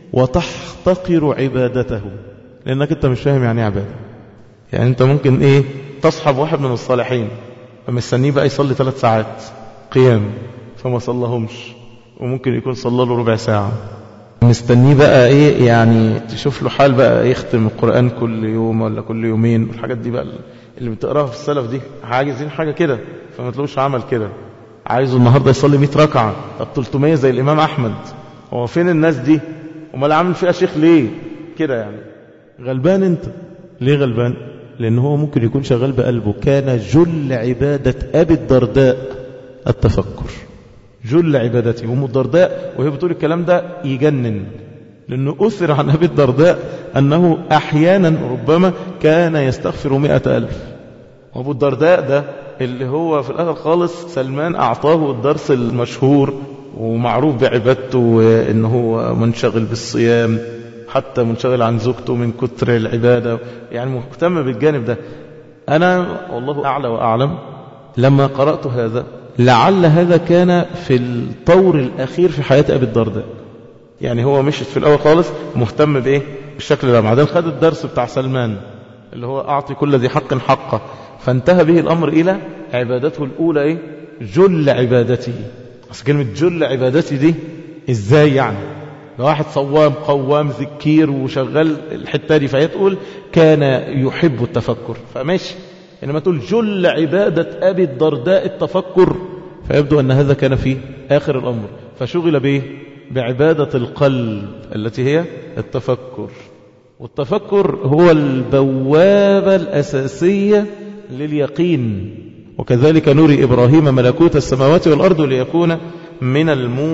وتحتقر عبادته، لأنك أنت مش فاهم يعني عبادة. يعني أنت ممكن إيه تصحب واحد من الصالحين فمستنيه بقى يصلي ثلاث ساعات قيام فما صلهمش، وممكن يكون صلى له ربع ساعة. مستنيه بقى ايه يعني تشوف له حال بقى يختم القرآن كل يوم ولا كل يومين، والحاجات دي بقى اللي بتقراها في السلف دي عايزين حاجة كده، فما تلوش عمل كده. عايزه النهاردة يصلي مئة ركعة، طب ثلاثمية زي الإمام أحمد. هو فين الناس دي؟ وما عامل فيها شيخ ليه كده؟ يعني غلبان انت. ليه غلبان؟ لأن هو ممكن يكون شغال بقلبه. كان جل عبادة أبي الدرداء التفكر، جل عبادته. أم الدرداء وهي بتقول الكلام ده يجنن، لأنه أثر عن أبي الدرداء أنه أحيانا ربما كان يستغفر مئة ألف. وأبو الدرداء ده اللي هو في الآخر خالص سلمان أعطاه الدرس المشهور ومعروف بعبادته، وإنه هو منشغل بالصيام، حتى منشغل عن زوجته من كتر العبادة، يعني مهتم بالجانب ده. أنا والله أعلى وأعلم لما قرأت هذا لعل هذا كان في الطور الأخير في حياة أبي الدرداء. يعني هو مشت في الأول خالص مهتم بإيه بالشكل ده، بعدين خد الدرس بتاع سلمان اللي هو أعطي كل ذي حق حقه، فانتهى به الأمر إلى عبادته الأولى إيه جل عبادته. أصل كلمة جل عبادتي دي إزاي يعني؟ ده واحد صوام قوام ذكير وشغال الحتة دي، فهي تقول كان يحب التفكر فماشي، إنما تقول جل عبادة أبي الدرداء التفكر، فيبدو أن هذا كان في آخر الأمر، فشغل به بعبادة القلب التي هي التفكر. والتفكر هو البوابة الأساسية لليقين. وكذلك نري إبراهيم ملكوت السماوات والأرض ليكون من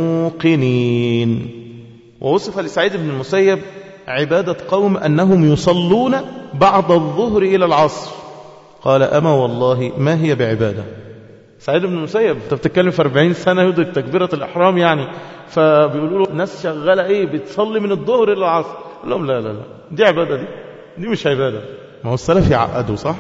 الموقنين. ووصف لسعيد بن المسيب عبادة قوم أنهم يصلون بعد الظهر إلى العصر، قال أما والله ما هي بعبادة. سعيد بن المسيب انت بتتكلم في أربعين سنة يدرك تكبيرة الإحرام يعني، فبيقولوا له ناس شغالة إيه بتصلي من الظهر إلى العصر، قال لهم لا لا لا دي عبادة، دي دي مش عبادة. ما هو السلف يعقدوا صح.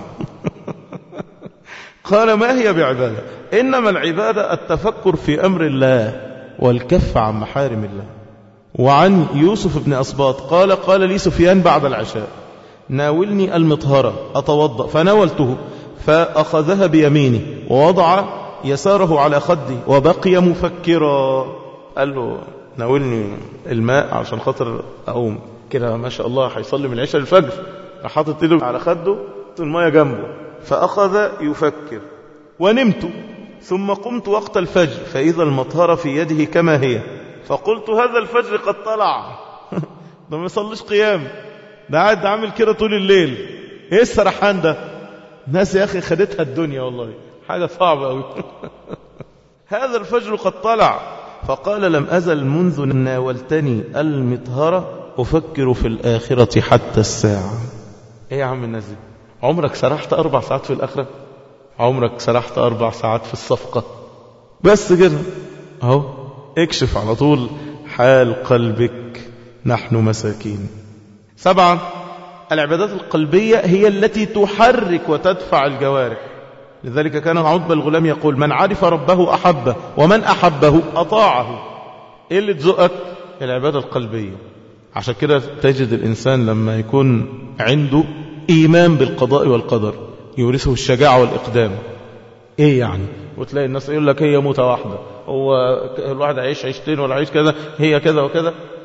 قال ما هي بعبادة، إنما العبادة التفكر في أمر الله والكف عن محارم الله. وعن يوسف بن أصباط قال قال لي سفيان بعد العشاء ناولني المطهرة أتوضأ، فناولته فأخذها بيمينه ووضع يساره على خدي وبقي مفكرا. قال له ناولني الماء عشان خاطر أقوم كده، ما شاء الله هيصلي من العشاء الفجر، حاطط ايده على خده الماء جنبه، فأخذ يفكر. ونمت ثم قمت وقت الفجر فإذا المطهرة في يده كما هي، فقلت هذا الفجر قد طلع. ده ما يصليش قيام، ده قاعد عامل كده طول الليل، ايه السرحان ده؟ ناس يا أخي خدتها الدنيا والله حاجة صعبة أوي. هذا الفجر قد طلع، فقال لم أزل منذ ناولتني المطهرة أفكر في الآخرة حتى الساعة. ايه يا عم الناس دي؟ عمرك سرحت أربع ساعات في الآخرة؟ عمرك سرحت أربع ساعات في الصفقة؟ بس كده اهو اكشف على طول حال قلبك، نحن مساكين. سبعا العبادات القلبية هي التي تحرك وتدفع الجوارح. لذلك كان عتبة الغلام يقول من عرف ربه أحبه ومن أحبه أطاعه. ايه اللي تزقك؟ العبادة القلبية. عشان كده تجد الإنسان لما يكون عنده إيمان بالقضاء والقدر يورثه الشجاعة والإقدام. ايه يعني؟ وتلاقي الناس يقول لك هي موتة واحدة، هو الواحد عيش عيشتين ولا عيش كذا، هي كذا وكذا.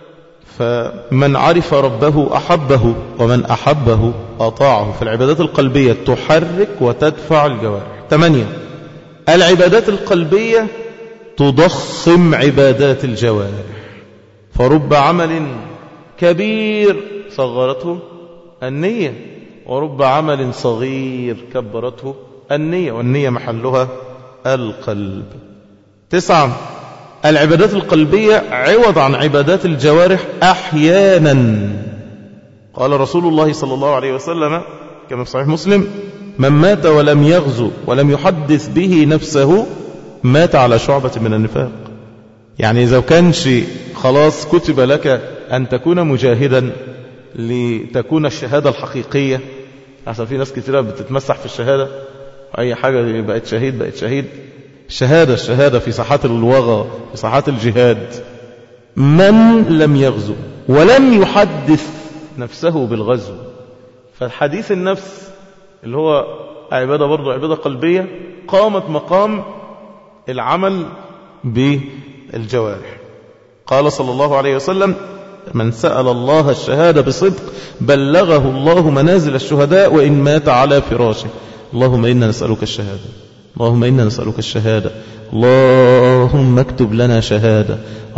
فمن عرف ربه أحبه، ومن أحبه أطاعه. فالعبادات القلبية تحرك وتدفع الجوارح. ثمانية، العبادات القلبية تضخم عبادات الجوارح. فرب عمل كبير صغرته النية، ورب عمل صغير كبرته النية، والنية محلها القلب. تسعة، العبادات القلبية عوض عن عبادات الجوارح أحيانا. قال رسول الله صلى الله عليه وسلم كما في صحيح مسلم: من مات ولم يغزو ولم يحدث به نفسه مات على شعبة من النفاق. يعني إذا كانش خلاص كتب لك أن تكون مجاهدا لتكون الشهادة الحقيقية، عشان في ناس كتيرة بتتمسح في الشهادة، أي حاجة بقت شهيد بقت شهيد. الشهادة الشهادة في ساحات الوغى، في ساحات الجهاد. من لم يغزو ولم يحدث نفسه بالغزو، فالحديث النفس اللي هو عبادة برضو عبادة قلبية قامت مقام العمل بالجوارح. قال صلى الله عليه وسلم: من سأل الله الشهادة بصدق بلغه الله منازل الشهداء وإن مات على فراشه. اللهم إنا نسألك الشهادة، اللهم إنا نسألك الشهادة، اللهم اكتب لنا شهادة،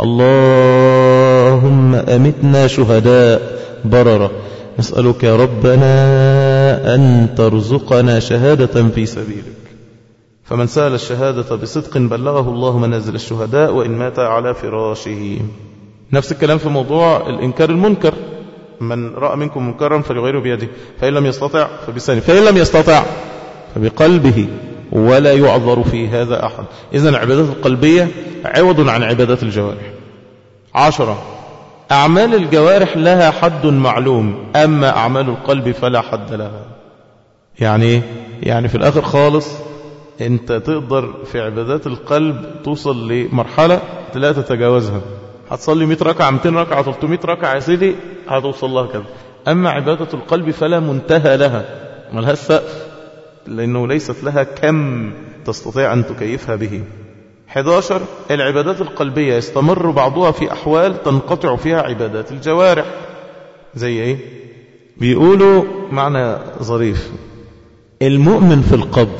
اللهم أمتنا شهداء بررة. نسألك يا ربنا أن ترزقنا شهادة في سبيلك. فمن سأل الشهادة بصدق بلغه الله منازل الشهداء وإن مات على فراشه. نفس الكلام في موضوع الإنكار المنكر: من رأى منكم منكرا فليغيره بيده، فإن لم يستطع فبلسانه، فإن لم يستطع فبقلبه، ولا يعذر في هذا أحد. إذن العبادات القلبية عوض عن عبادات الجوارح. عشرة، أعمال الجوارح لها حد معلوم، أما أعمال القلب فلا حد لها. يعني يعني في الآخر خالص أنت تقدر في عبادات القلب توصل لمرحلة لا تتجاوزها. هتصلي مئة ركعة، مئتين ركعة، ثلاثمئة ركعة يا سيدي هتوصل لها كذا. أما عبادة القلب فلا منتهى لها، ملهاش سقف، لأنه ليست لها كم تستطيع أن تكيفها به. أحد عشر، العبادات القلبية يستمر بعضها في أحوال تنقطع فيها عبادات الجوارح. زي إيه؟ بيقولوا معنى ظريف: المؤمن في القبر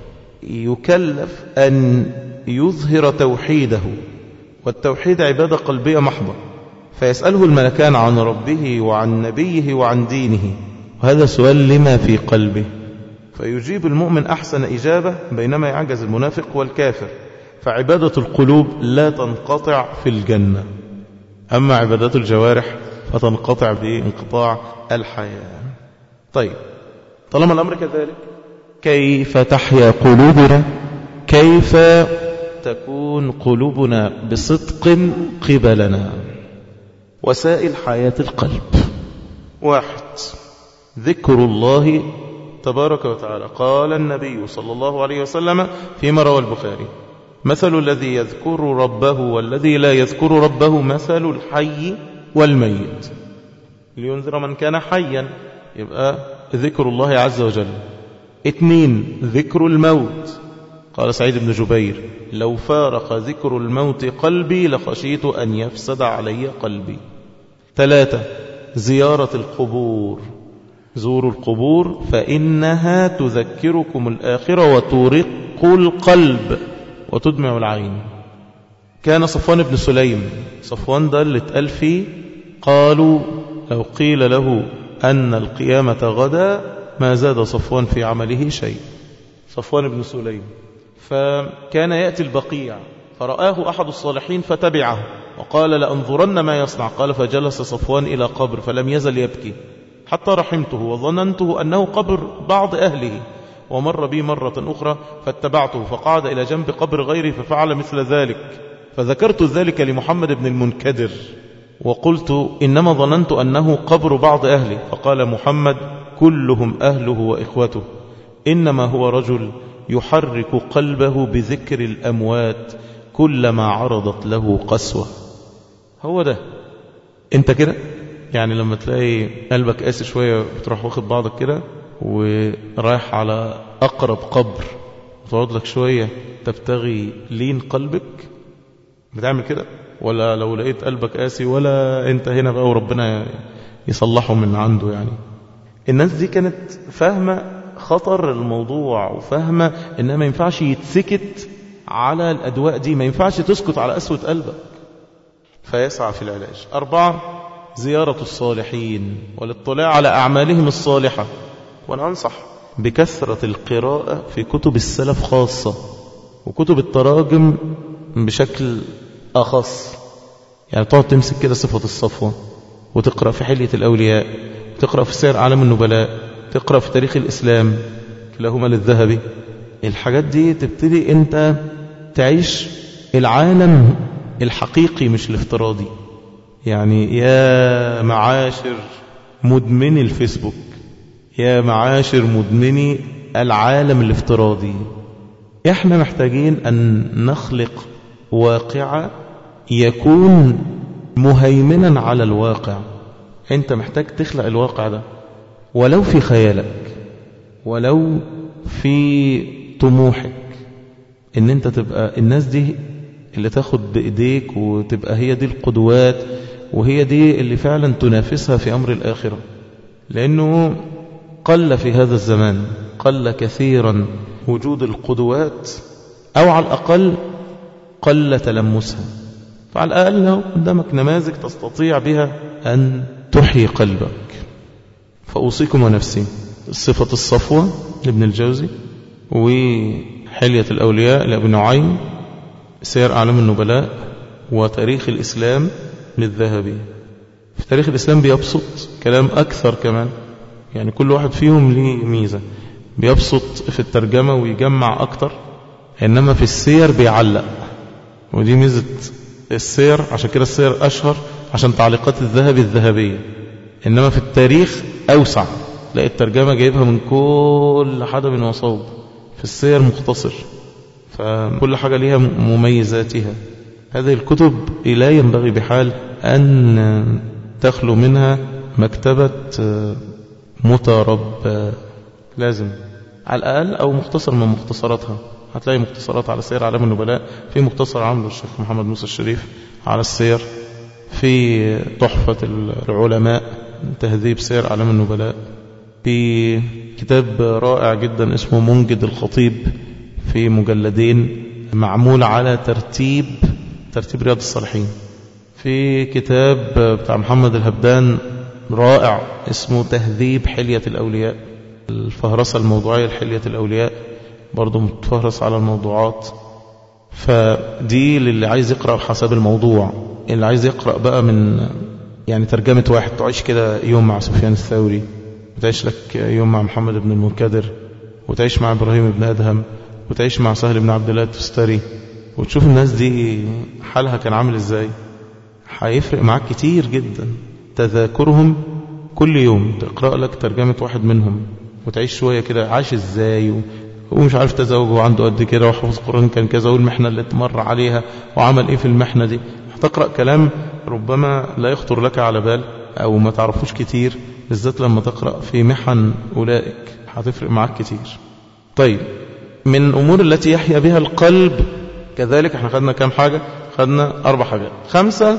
يكلف أن يظهر توحيده، والتوحيد عبادة قلبية محضة، فيسأله الملكان عن ربه وعن نبيه وعن دينه، وهذا سؤال لما في قلبه، فيجيب المؤمن أحسن إجابة، بينما يعجز المنافق والكافر. فعبادة القلوب لا تنقطع في الجنة، أما عبادات الجوارح فتنقطع بانقطاع الحياة. طيب، طالما الأمر كذلك، كيف تحيا قلوبنا؟ كيف تكون قلوبنا بصدق قبلنا؟ وسائل حياة القلب: واحد، ذكر الله تبارك وتعالى. قال النبي صلى الله عليه وسلم فيما روى البخاري: مثل الذي يذكر ربه والذي لا يذكر ربه مثل الحي والميت، لينذر من كان حيا. يبقى ذكر الله عز وجل. اثنين، ذكر الموت. قال سعيد بن جبير: لو فارق ذكر الموت قلبي لخشيت أن يفسد علي قلبي. ثلاثة، زيارة القبور. زوروا القبور فإنها تذكركم الآخرة وترق القلب وتدمع العين. كان صفوان بن سليم، صفوان ده اللي اتقال فيه قالوا لو قيل له أن القيامة غدا ما زاد صفوان في عمله شيء. صفوان بن سليم، فكان يأتي البقيع فرآه أحد الصالحين فتبعه وقال لأنظرن ما يصنع. قال فجلس صفوان إلى قبر فلم يزل يبكي حتى رحمته وظننته أنه قبر بعض أهله، ومر بي مرة أخرى فاتبعته فقعد إلى جنب قبر غيري ففعل مثل ذلك، فذكرت ذلك لمحمد بن المنكدر وقلت إنما ظننت أنه قبر بعض أهله، فقال محمد كلهم أهله وإخوته، إنما هو رجل يحرك قلبه بذكر الأموات كلما عرضت له قسوة. هو ده انت كده، يعني لما تلاقي قلبك قاسي شوية بتروح واخد بعضك كده ورايح على أقرب قبر وتقعد لك شوية تبتغي لين قلبك. بتعمل كده؟ ولا لو لقيت قلبك قاسي ولا انت هنا بقى وربنا يصلحه من عنده؟ يعني الناس دي كانت فاهمة خطر الموضوع وفاهمة انها ما ينفعش يتسكت على الأدواء دي، ما ينفعش تسكت على قسوة قلبك، فيسعى في العلاج. أربعة، زيارة الصالحين والاطلاع على أعمالهم الصالحة. وأنا أنصح بكثرة القراءة في كتب السلف خاصة، وكتب التراجم بشكل أخص. يعني تقعد تمسك كده صفة الصفوة، وتقرأ في حلية الأولياء، وتقرأ في سير أعلام النبلاء، تقرأ في تاريخ الإسلام كلاهما للذهبي. الحاجات دي تبتدي أنت تعيش العالم الحقيقي مش الافتراضي. يعني يا معاشر مدمني الفيسبوك، يا معاشر مدمني العالم الافتراضي، احنا محتاجين أن نخلق واقع يكون مهيمنا على الواقع. انت محتاج تخلق الواقع ده ولو في خيالك، ولو في طموحك، ان انت تبقى الناس دي اللي تاخد بإيديك وتبقى هي دي القدوات، وهي دي اللي فعلا تنافسها في أمر الآخرة. لأنه قل في هذا الزمان، قل كثيرا وجود القدوات، أو على الأقل قل تلمسها. فعلى الأقل لو قدامك نماذج تستطيع بها أن تحيي قلبك. فأوصيكم ونفسي صفة الصفوة لابن الجوزي، وحلية الأولياء لابن نعيم، سير أعلام النبلاء، وتاريخ الإسلام للذهبي. في تاريخ الإسلام بيبسط كلام أكثر كمان، يعني كل واحد فيهم ليه ميزة، بيبسط في الترجمة ويجمع أكتر، إنما في السير بيعلق، ودي ميزة السير. عشان كده السير أشهر عشان تعليقات الذهبي الذهبية، إنما في التاريخ أوسع، لا الترجمة جايبها من كل حدب وصوب. في السير مختصر، فكل حاجة لها مميزاتها. هذه الكتب لا ينبغي بحال أن تخلو منها مكتبة مترب، لازم على الأقل أو مختصر من مختصراتها. هتلاقي مختصرات على سير أعلام النبلاء، في مختصر عامله الشيخ محمد موسى الشريف على السير، في تحفة العلماء تهذيب سير أعلام النبلاء، في كتاب رائع جدا اسمه منجد الخطيب في مجلدين معمول على ترتيب ترتيب رياض الصالحين، في كتاب بتاع محمد الهبدان رائع اسمه تهذيب حلية الأولياء، الفهرسة الموضوعية لحلية الأولياء برضو متفهرس على الموضوعات. فدي للي عايز يقرأ حسب الموضوع. اللي عايز يقرأ بقى من يعني ترجمة واحد، تعيش كده يوم مع سفيان الثوري، وتعيش لك يوم مع محمد بن المنكدر، وتعيش مع إبراهيم بن أدهم، وتعيش مع سهل بن عبد الله التستري، وتشوف الناس دي حالها كان عامل ازاي. هيفرق معاك كتير جدا تذاكرهم. كل يوم تقرأ لك ترجمة واحد منهم، وتعيش شوية كده عاش ازاي، ومش عارف تزوج وعنده قد كده، وحفظ قرآن كان كذا، والمحنة اللي تمر عليها وعمل ايه في المحنة دي. هتقرأ كلام ربما لا يخطر لك على بال او ما تعرفوش كتير، بالذات لما تقرأ في محن أولئك، هتفرق معاك كتير. طيب، من الأمور التي يحيا بها القلب كذلك احنا خدنا كام حاجة؟ خدنا أربع حاجات. خمسة،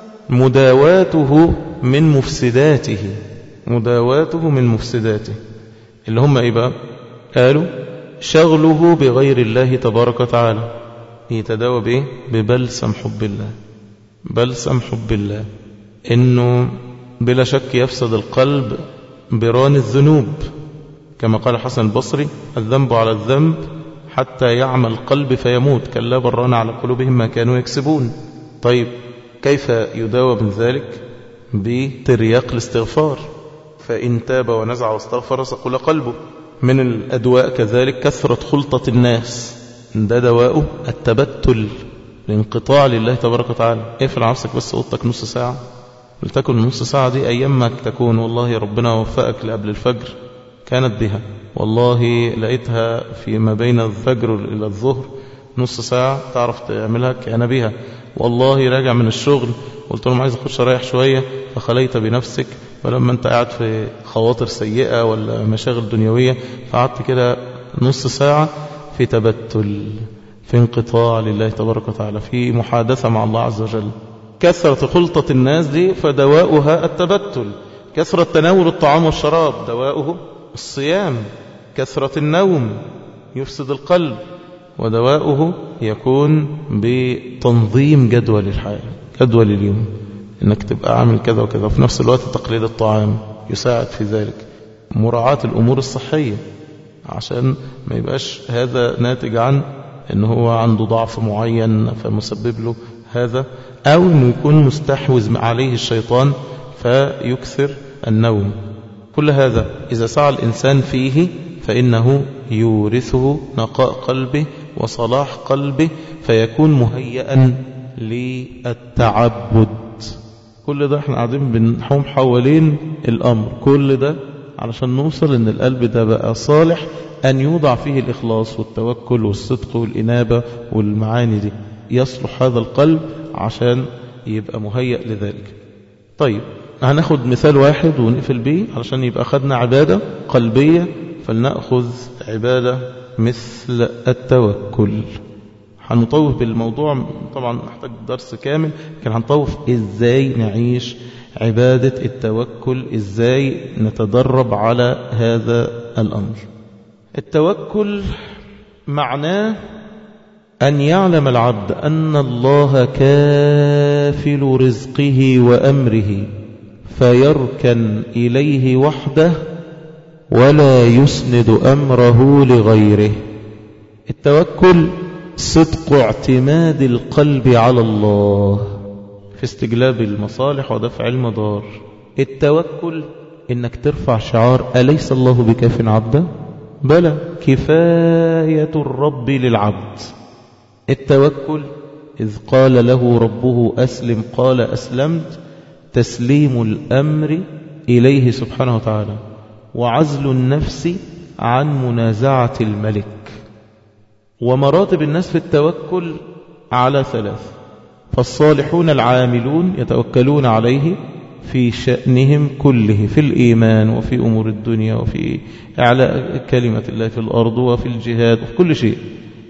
مداواته من مفسداته، مداواته من مفسداته اللي هم ايه بقى؟ قالوا شغله بغير الله تبارك وتعالى. يتداوى بايه؟ ببلسم حب الله، بلسم حب الله. انه بلا شك يفسد القلب بران الذنوب، كما قال حسن البصري الذنب على الذنب حتى يعمى القلب فيموت، كلا بران على قلوبهم ما كانوا يكسبون. طيب كيف يداوى من ذلك؟ بترياق الاستغفار، فإن تاب ونزع واستغفر سقل قلبه. من الأدواء كذلك كثرة خلطة الناس، ده دواءه التبتل، الانقطاع لله تبارك وتعالى. اقفل على نفسك بس اوضتك نص ساعة، ولتكن النص ساعة دي أيامك تكون، والله ربنا وفقك لقبل الفجر كانت بها، والله لقيتها في ما بين الفجر إلى الظهر نص ساعة تعرف تعملها كان بها، والله راجع من الشغل قلت لهم عايز أخش أريح شوية، فخليت بنفسك. ولما أنت قاعد في خواطر سيئة ولا مشاغل دنيوية، فقعدت كده نص ساعة في تبتل، في انقطاع لله تبارك وتعالى، في محادثة مع الله عز وجل. كثرة خلطة الناس دي فدواؤها التبتل. كثرة تناول الطعام والشراب دواؤه الصيام. كثرة النوم يفسد القلب، ودواؤه يكون بتنظيم جدول الحياة، جدول اليوم، انك تبقى عامل كذا وكذا، وفي نفس الوقت تقليل الطعام يساعد في ذلك. مراعاة الأمور الصحية عشان ما يبقاش هذا ناتج عن انه هو عنده ضعف معين فمسبب له هذا، او انه يكون مستحوذ عليه الشيطان فيكثر النوم. كل هذا إذا سعى الإنسان فيه فإنه يورثه نقاء قلبه وصلاح قلبه، فيكون مهيئا للتعبد. كل ده احنا قاعدين بنحوم حوالين الأمر، كل ده علشان نوصل ان القلب ده بقى صالح أن يوضع فيه الإخلاص والتوكل والصدق والإنابة والمعاني دي. يصلح هذا القلب عشان يبقى مهيئ لذلك. طيب هناخد مثال واحد ونقفل به علشان يبقى أخذنا عبادة قلبية، فلنأخذ عبادة مثل التوكل. هنطوف بالموضوع طبعا نحتاج درس كامل، لكن هنطوف إزاي نعيش عبادة التوكل، إزاي نتدرب على هذا الأمر. التوكل معناه أن يعلم العبد أن الله كافل رزقه وأمره، فيركن إليه وحده ولا يسند أمره لغيره. التوكل صدق اعتماد القلب على الله في استجلاب المصالح ودفع المضار. التوكل إنك ترفع شعار أليس الله بكاف عبده؟ بلى، كفاية الرب للعبد. التوكل إذ قال له ربه أسلم قال أسلمت، تسليم الأمر إليه سبحانه وتعالى، وعزل النفس عن منازعة الملك. ومراتب الناس في التوكل على ثلاث: فالصالحون العاملون يتوكلون عليه في شأنهم كله، في الإيمان وفي أمور الدنيا وفي إعلاء كلمة الله في الأرض وفي الجهاد وفي كل شيء.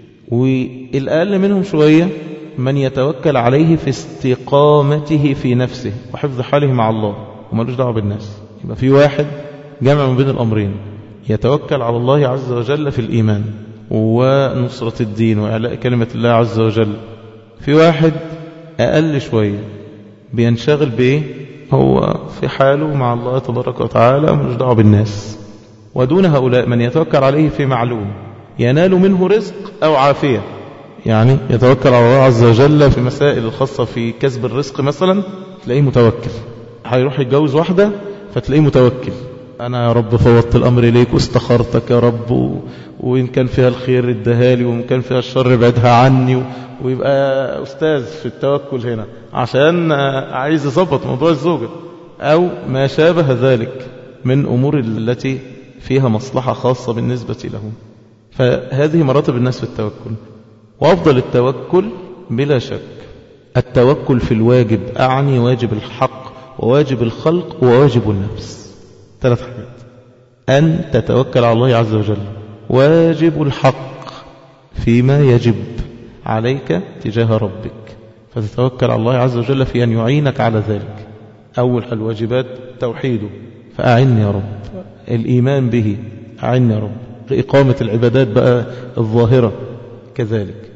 والأقل منهم شوية من يتوكل عليه في استقامته في نفسه وحفظ حاله مع الله ومالوش دعوه بالناس. يبقى في واحد جمع من بين الأمرين، يتوكل على الله عز وجل في الإيمان ونصرة الدين وإعلاء كلمة الله عز وجل. في واحد أقل شوية بينشغل بإيه؟ هو في حاله مع الله تبارك وتعالى ومالوش دعوه بالناس. ودون هؤلاء من يتوكل عليه في معلوم ينال منه رزق أو عافية، يعني يتوكل على الله عز وجل في مسائل الخاصة في كسب الرزق مثلا، تلاقيه متوكل. هيروح يتجوز واحدة فتلاقيه متوكل، أنا يا رب فوضت الأمر إليك واستخرتك يا رب، و... وإن كان فيها الخير ادهالي وإن كان فيها الشر ابعدها عني، و... ويبقى أستاذ في التوكل هنا عشان عايز يظبط موضوع الزوجة أو ما شابه ذلك من أمور التي فيها مصلحة خاصة بالنسبة له. فهذه مراتب الناس في التوكل. وأفضل التوكل بلا شك التوكل في الواجب، أعني واجب الحق وواجب الخلق وواجب النفس. ثلاث حاجات: أن تتوكل على الله عز وجل، واجب الحق فيما يجب عليك تجاه ربك، فتتوكل على الله عز وجل في أن يعينك على ذلك. أول الواجبات توحيده، فأعني يا رب، الإيمان به، أعني يا رب، لإقامة العبادات بقى الظاهرة كذلك.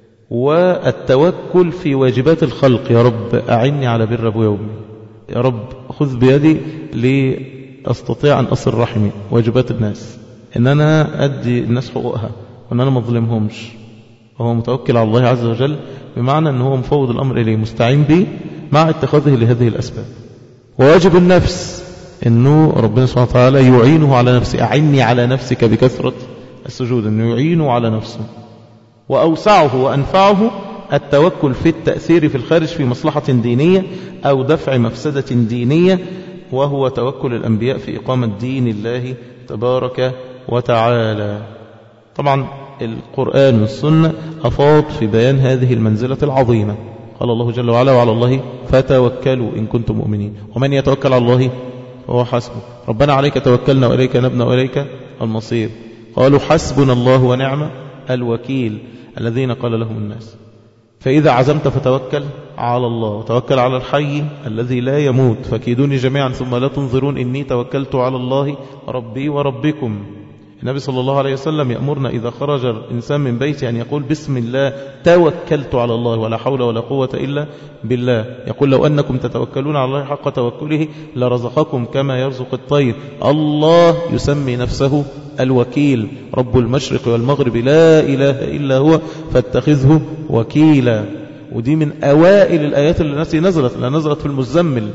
والتوكل في واجبات الخلق، يا رب أعني على بر أبويا وأمي، يا رب خذ بيدي لأستطيع أن أصل رحمي، واجبات الناس، إن أنا أدي الناس حقوقها وأن أنا ما أظلمهمش. وهو متوكل على الله عز وجل بمعنى أنه هو مفوض الأمر إليه مستعين به مع اتخاذه لهذه الأسباب. وواجب النفس أنه ربنا سبحانه وتعالى يعينه على نفسه، أعني على نفسك بكثرة السجود، أنه يعينه على نفسه. وأوسعه وأنفعه التوكل في التأثير في الخارج في مصلحة دينية أو دفع مفسدة دينية، وهو توكل الأنبياء في إقامة دين الله تبارك وتعالى. طبعا القرآن والسنة أفاض في بيان هذه المنزلة العظيمة. قال الله جل وعلا: وعلى الله فتوكلوا إن كنتم مؤمنين، ومن يتوكل على الله فهو حسبه، ربنا عليك توكلنا وإليك نبنا وإليك المصير. قالوا حسبنا الله ونعم الوكيل الذين قال لهم الناس. فإذا عزمت فتوكل على الله، وتوكل على الحي الذي لا يموت، فكيدوني جميعا ثم لا تنظرون إني توكلت على الله ربي وربكم. النبي صلى الله عليه وسلم يأمرنا إذا خرج الإنسان من بيته أن يقول بسم الله توكلت على الله ولا حول ولا قوة إلا بالله. يقول لو أنكم تتوكلون على الله حق توكله لرزقكم كما يرزق الطير. الله يسمي نفسه الوكيل، رب المشرق والمغرب لا إله إلا هو فاتخذه وكيلا. ودي من أوائل الآيات التي نزلت، لا نزلت في المزمل،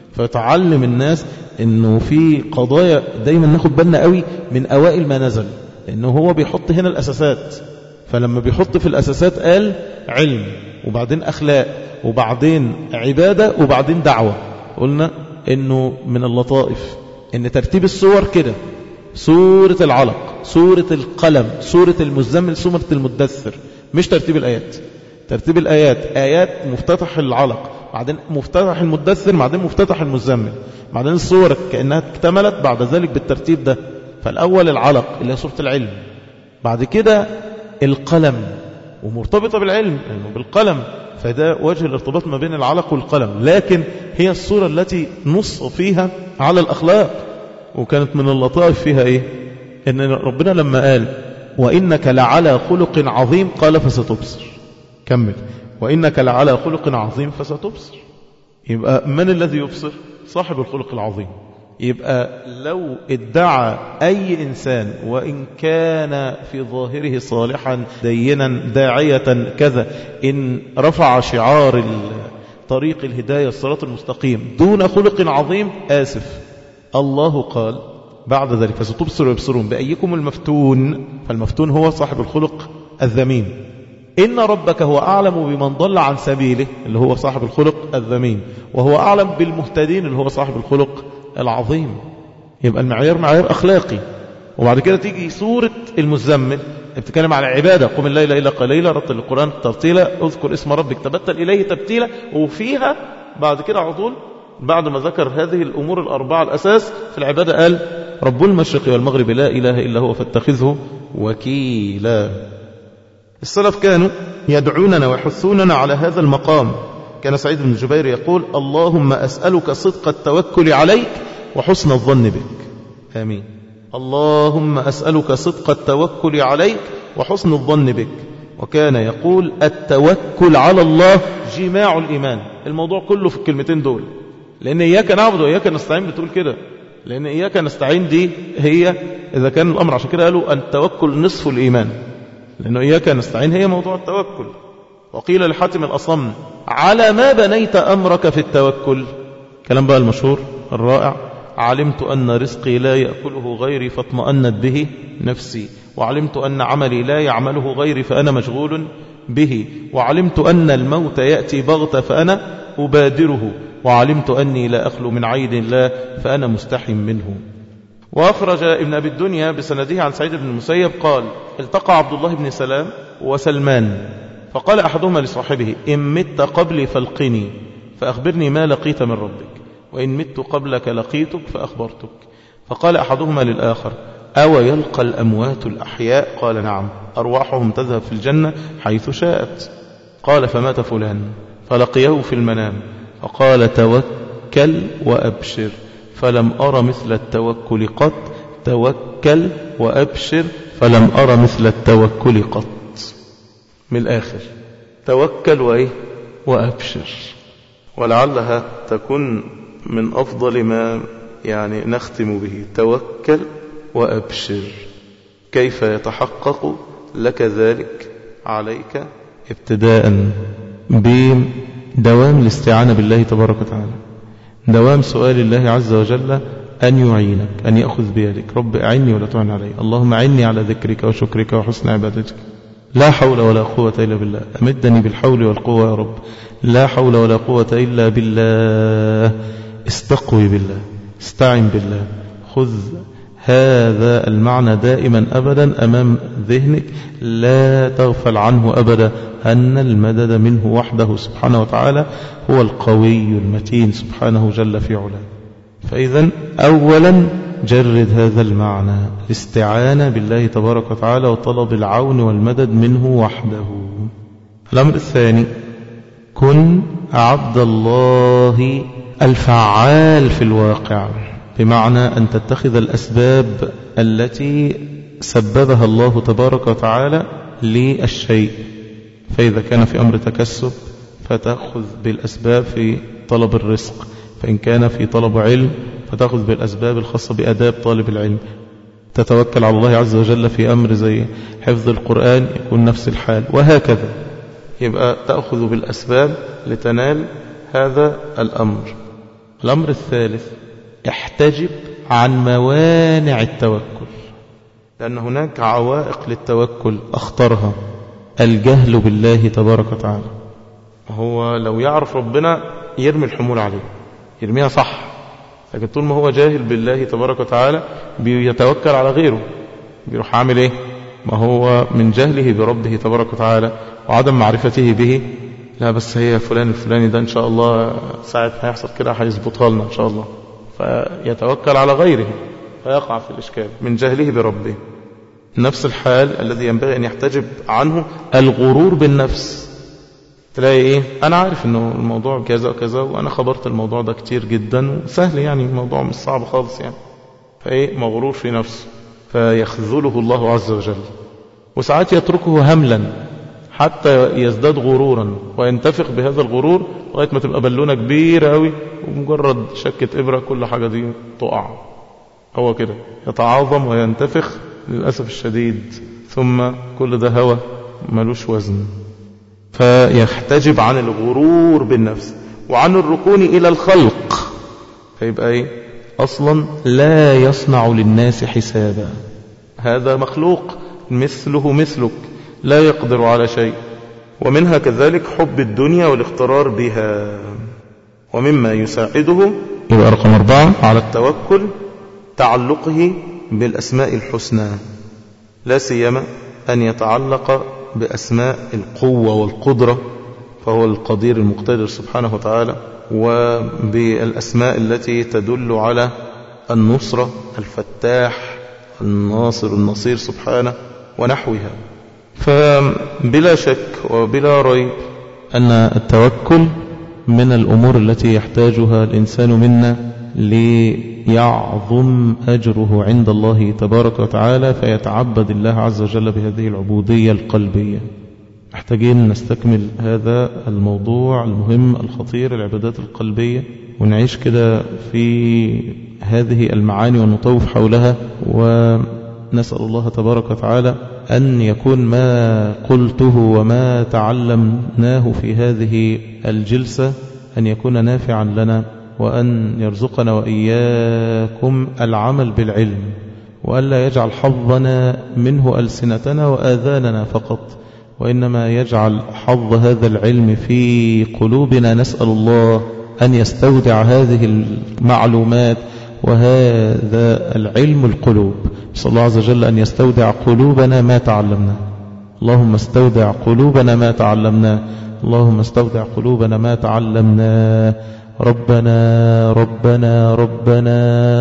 فتعلم الناس انه في قضايا دايما ناخد بالنا قوي من اوائل ما نزل، لانه هو بيحط هنا الاساسات. فلما بيحط في الاساسات قال علم، وبعدين اخلاق، وبعدين عبادة، وبعدين دعوة. قلنا انه من اللطائف ان ترتيب السور كده: سورة العلق، سورة القلم، سورة المزمل، سورة المدثر، مش ترتيب الايات. ترتيب الايات ايات مفتتح العلق، بعدين مفتتح المدثر، بعدين مفتتح المزمل، بعدين الصور كأنها اكتملت بعد ذلك بالترتيب ده. فالأول العلق اللي هي سورة العلم، بعد كده القلم، ومرتبطة بالعلم لأنه بالقلم، فده وجه الارتباط ما بين العلق والقلم. لكن هي الصورة التي نص فيها على الأخلاق، وكانت من اللطائف فيها إيه؟ إن ربنا لما قال وإنك لعلى خلق عظيم قال فستبصر. كمل: وإنك لعلى خلق عظيم فستبصر. يبقى من الذي يبصر؟ صاحب الخلق العظيم. يبقى لو ادعى أي إنسان وإن كان في ظاهره صالحا دينا داعية كذا، إن رفع شعار طريق الهداية الصراط المستقيم دون خلق عظيم، آسف، الله قال بعد ذلك فستبصر ويبصرون بأيكم المفتون. فالمفتون هو صاحب الخلق الذميم. إن ربك هو أعلم بمن ضل عن سبيله، اللي هو صاحب الخلق الذميم، وهو أعلم بالمهتدين، اللي هو صاحب الخلق العظيم. يبقى المعيار معيار أخلاقي. وبعد كده تيجي سورة المزمل بتتكلم على عبادة: قم الليل إلا قليلا، رتل القرآن ترتيلا، اذكر اسم ربك تبتل إليه تبتيلا. وفيها بعد كده على طول بعد ما ذكر هذه الأمور الأربعة الأساس في العبادة قال رب المشرق والمغرب لا إله إلا هو فاتخذه وكيلا. السلف كانوا يدعوننا ويحثوننا على هذا المقام. كان سعيد بن جبير يقول: اللهم أسألك صدق التوكل عليك وحسن الظن بك. آمين. اللهم أسألك صدق التوكل عليك وحسن الظن بك. وكان يقول: التوكل على الله جماع الإيمان. الموضوع كله في الكلمتين دول، لأن إياك نعبد وإياك نستعين بتقول كده، لأن إياك نستعين دي هي إذا كان الأمر. عشان كده قالوا التوكل نصف الإيمان، لأنه إياك نستعين هي موضوع التوكل. وقيل لحاتم الأصم: على ما بنيت أمرك في التوكل؟ كلام بقى المشهور الرائع: علمت أن رزقي لا يأكله غيري فاطمأنت به نفسي، وعلمت أن عملي لا يعمله غيري فأنا مشغول به، وعلمت أن الموت يأتي بغتة فأنا أبادره، وعلمت أني لا أخلو من عين الله فأنا مستحي منه. وأخرج ابن أبي الدنيا بسنده عن سعيد بن المسيب قال: التقى عبد الله بن سلام وسلمان، فقال أحدهما لصاحبه: إن مت قبلي فالقني فأخبرني ما لقيت من ربك، وإن مت قبلك لقيتك فأخبرتك. فقال أحدهما للآخر: أو يلقى الأموات الأحياء؟ قال: نعم، أرواحهم تذهب في الجنة حيث شاءت. قال: فمات فلان، فلقيه في المنام فقال: توكل وأبشر، فلم أرى مثل التوكل قط، توكل وأبشر فلم أرى مثل التوكل قط. من الآخر توكل وإيه وأبشر. ولعلها تكون من أفضل ما يعني نختم به: توكل وأبشر. كيف يتحقق لك ذلك؟ عليك ابتداء بدوام الاستعانة بالله تبارك وتعالى، دوام سؤال الله عز وجل أن يعينك، أن يأخذ بيدك: رب أعني ولا تعن علي، اللهم أعني على ذكرك وشكرك وحسن عبادتك. لا حول ولا قوة إلا بالله، أمدني بالحول والقوة يا رب. لا حول ولا قوة إلا بالله. استقوي بالله، استعن بالله. خذ هذا المعنى دائما أبدا أمام ذهنك، لا تغفل عنه أبدا، أن المدد منه وحده سبحانه وتعالى هو القوي المتين سبحانه جل في علاه. فإذا أولا جرد هذا المعنى، الاستعانة بالله تبارك وتعالى وطلب العون والمدد منه وحده. الأمر الثاني، كن عبد الله الفعال في الواقع، بمعنى أن تتخذ الأسباب التي سببها الله تبارك وتعالى للشيء. فإذا كان في أمر تكسب فتأخذ بالأسباب في طلب الرزق، فإن كان في طلب علم فتأخذ بالأسباب الخاصة بأداب طالب العلم. تتوكل على الله عز وجل في أمر زي حفظ القرآن يكون نفس الحال، وهكذا. يبقى تأخذ بالأسباب لتنال هذا الأمر. الأمر الثالث، احتجب عن موانع التوكل، لأن هناك عوائق للتوكل أخطرها الجهل بالله تبارك وتعالى. هو لو يعرف ربنا يرمي الحمول عليه، يرميها صح، لكن طول ما هو جاهل بالله تبارك وتعالى بيتوكل على غيره، بيروح عامل ايه؟ ما هو من جهله بربه تبارك وتعالى وعدم معرفته به، لا بس هي فلان الفلاني ده ان شاء الله ساعة ما يحصل كده هيظبطها لنا ان شاء الله، فيتوكل على غيره فيقع في الإشكال من جهله بربه. نفس الحال الذي ينبغي أن يحتجب عنه الغرور بالنفس. تلاقي إيه؟ أنا عارف أنه الموضوع كذا وكذا، وأنا خبرت الموضوع ده كتير جدا وسهل، يعني الموضوع مش صعب خالص يعني، فإيه؟ مغرور في نفسه فيخذله الله عز وجل. وساعات يتركه هملا حتى يزداد غرورا وينتفخ بهذا الغرور لغاية ما تبقى بالونة كبيرة قوي، ومجرد شكة إبرة كل حاجة دي تقع. هو كده يتعاظم وينتفخ للأسف الشديد، ثم كل ده هوى ملوش وزن. فيحتجب عن الغرور بالنفس وعن الركون إلى الخلق، فيبقى إيه؟ أصلا لا يصنع للناس حسابا، هذا مخلوق مثله مثلك لا يقدر على شيء. ومنها كذلك حب الدنيا والاغترار بها. ومما يساعده يبقى رقم أربعة على التوكل تعلقه بالأسماء الحسنى، لا سيما أن يتعلق بأسماء القوة والقدرة، فهو القدير المقتدر سبحانه وتعالى، وبالأسماء التي تدل على النصرة، الفتاح، الناصر، النصير سبحانه ونحوها. فبلا شك وبلا ريب أن التوكل من الأمور التي يحتاجها الإنسان منا ليعظم أجره عند الله تبارك وتعالى، فيتعبد الله عز وجل بهذه العبودية القلبية. محتاجين نستكمل هذا الموضوع المهم الخطير، العبادات القلبية، ونعيش كده في هذه المعاني ونطوف حولها، ونسأل الله تبارك وتعالى أن يكون ما قلته وما تعلمناه في هذه الجلسة أن يكون نافعا لنا، وأن يرزقنا وإياكم العمل بالعلم، وألا يجعل حظنا منه ألسنتنا وآذاننا فقط، وإنما يجعل حظ هذا العلم في قلوبنا. نسأل الله أن يستودع هذه المعلومات وهذا العلم القلوب. نسأل الله عز وجل أن يستودع قلوبنا ما تعلمنا. اللهم استودع قلوبنا ما تعلمنا، اللهم استودع قلوبنا ما تعلمنا. ربنا ربنا ربنا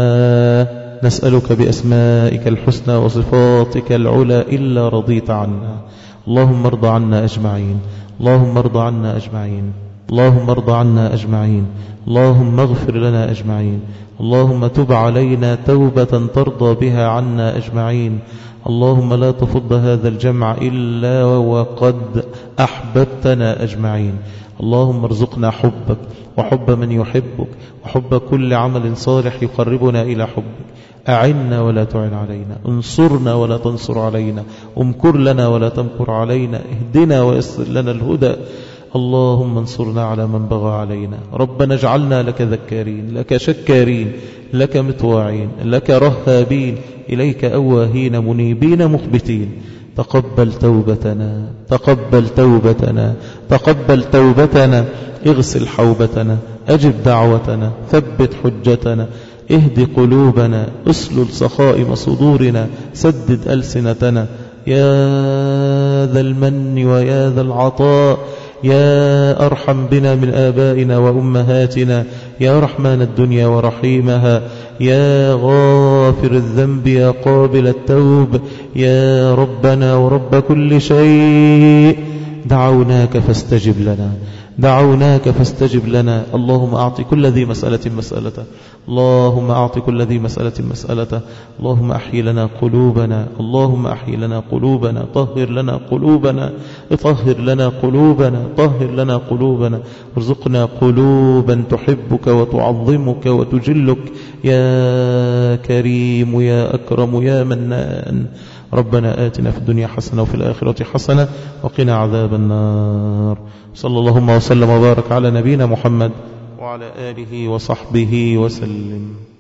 نسألك بأسمائك الحسنى وصفاتك العلى إلا رضيت عنا. اللهم ارض عنا أجمعين، اللهم ارض عنا أجمعين، اللهم ارض عنا أجمعين، اللهم اغفر لنا أجمعين، اللهم تب علينا توبة ترضى بها عنا أجمعين. اللهم لا تفض هذا الجمع إلا وقد أحببتنا أجمعين. اللهم ارزقنا حبك وحب من يحبك وحب كل عمل صالح يقربنا إلى حبك. أعنا ولا تعن علينا، انصرنا ولا تنصر علينا، امكر لنا ولا تمكر علينا، اهدنا ويسر لنا الهدى. اللهم انصرنا على من بغى علينا. ربنا اجعلنا لك ذكارين، لك شكارين، لك متواعين، لك رهابين، إليك أواهين منيبين مخبتين. تقبل توبتنا، تقبل توبتنا، تقبل توبتنا، اغسل حوبتنا، أجب دعوتنا، ثبت حجتنا، اهد قلوبنا، اسلل سخائم صدورنا، سدد ألسنتنا. يا ذا المن ويا ذا العطاء، يا أرحم بنا من آبائنا وأمهاتنا، يا رحمن الدنيا ورحيمها، يا غافر الذنب يا قابل التوب، يا ربنا ورب كل شيء، دعوناك فاستجب لنا، دعوناك فاستجب لنا. اللهم أعط كل ذي مسألة مسألته، اللهم أعط كل ذي مسألة مسألته. اللهم أحيي لنا قلوبنا، اللهم أحيي لنا قلوبنا، طهر لنا قلوبنا، طهر لنا قلوبنا، طهر لنا قلوبنا، ارزقنا قلوبا تحبك وتعظمك وتجلك يا كريم يا أكرم يا منان. ربنا آتنا في الدنيا حسنة وفي الآخرة حسنة وقنا عذاب النار. صلى اللهم وسلم وبارك على نبينا محمد وعلى آله وصحبه وسلم.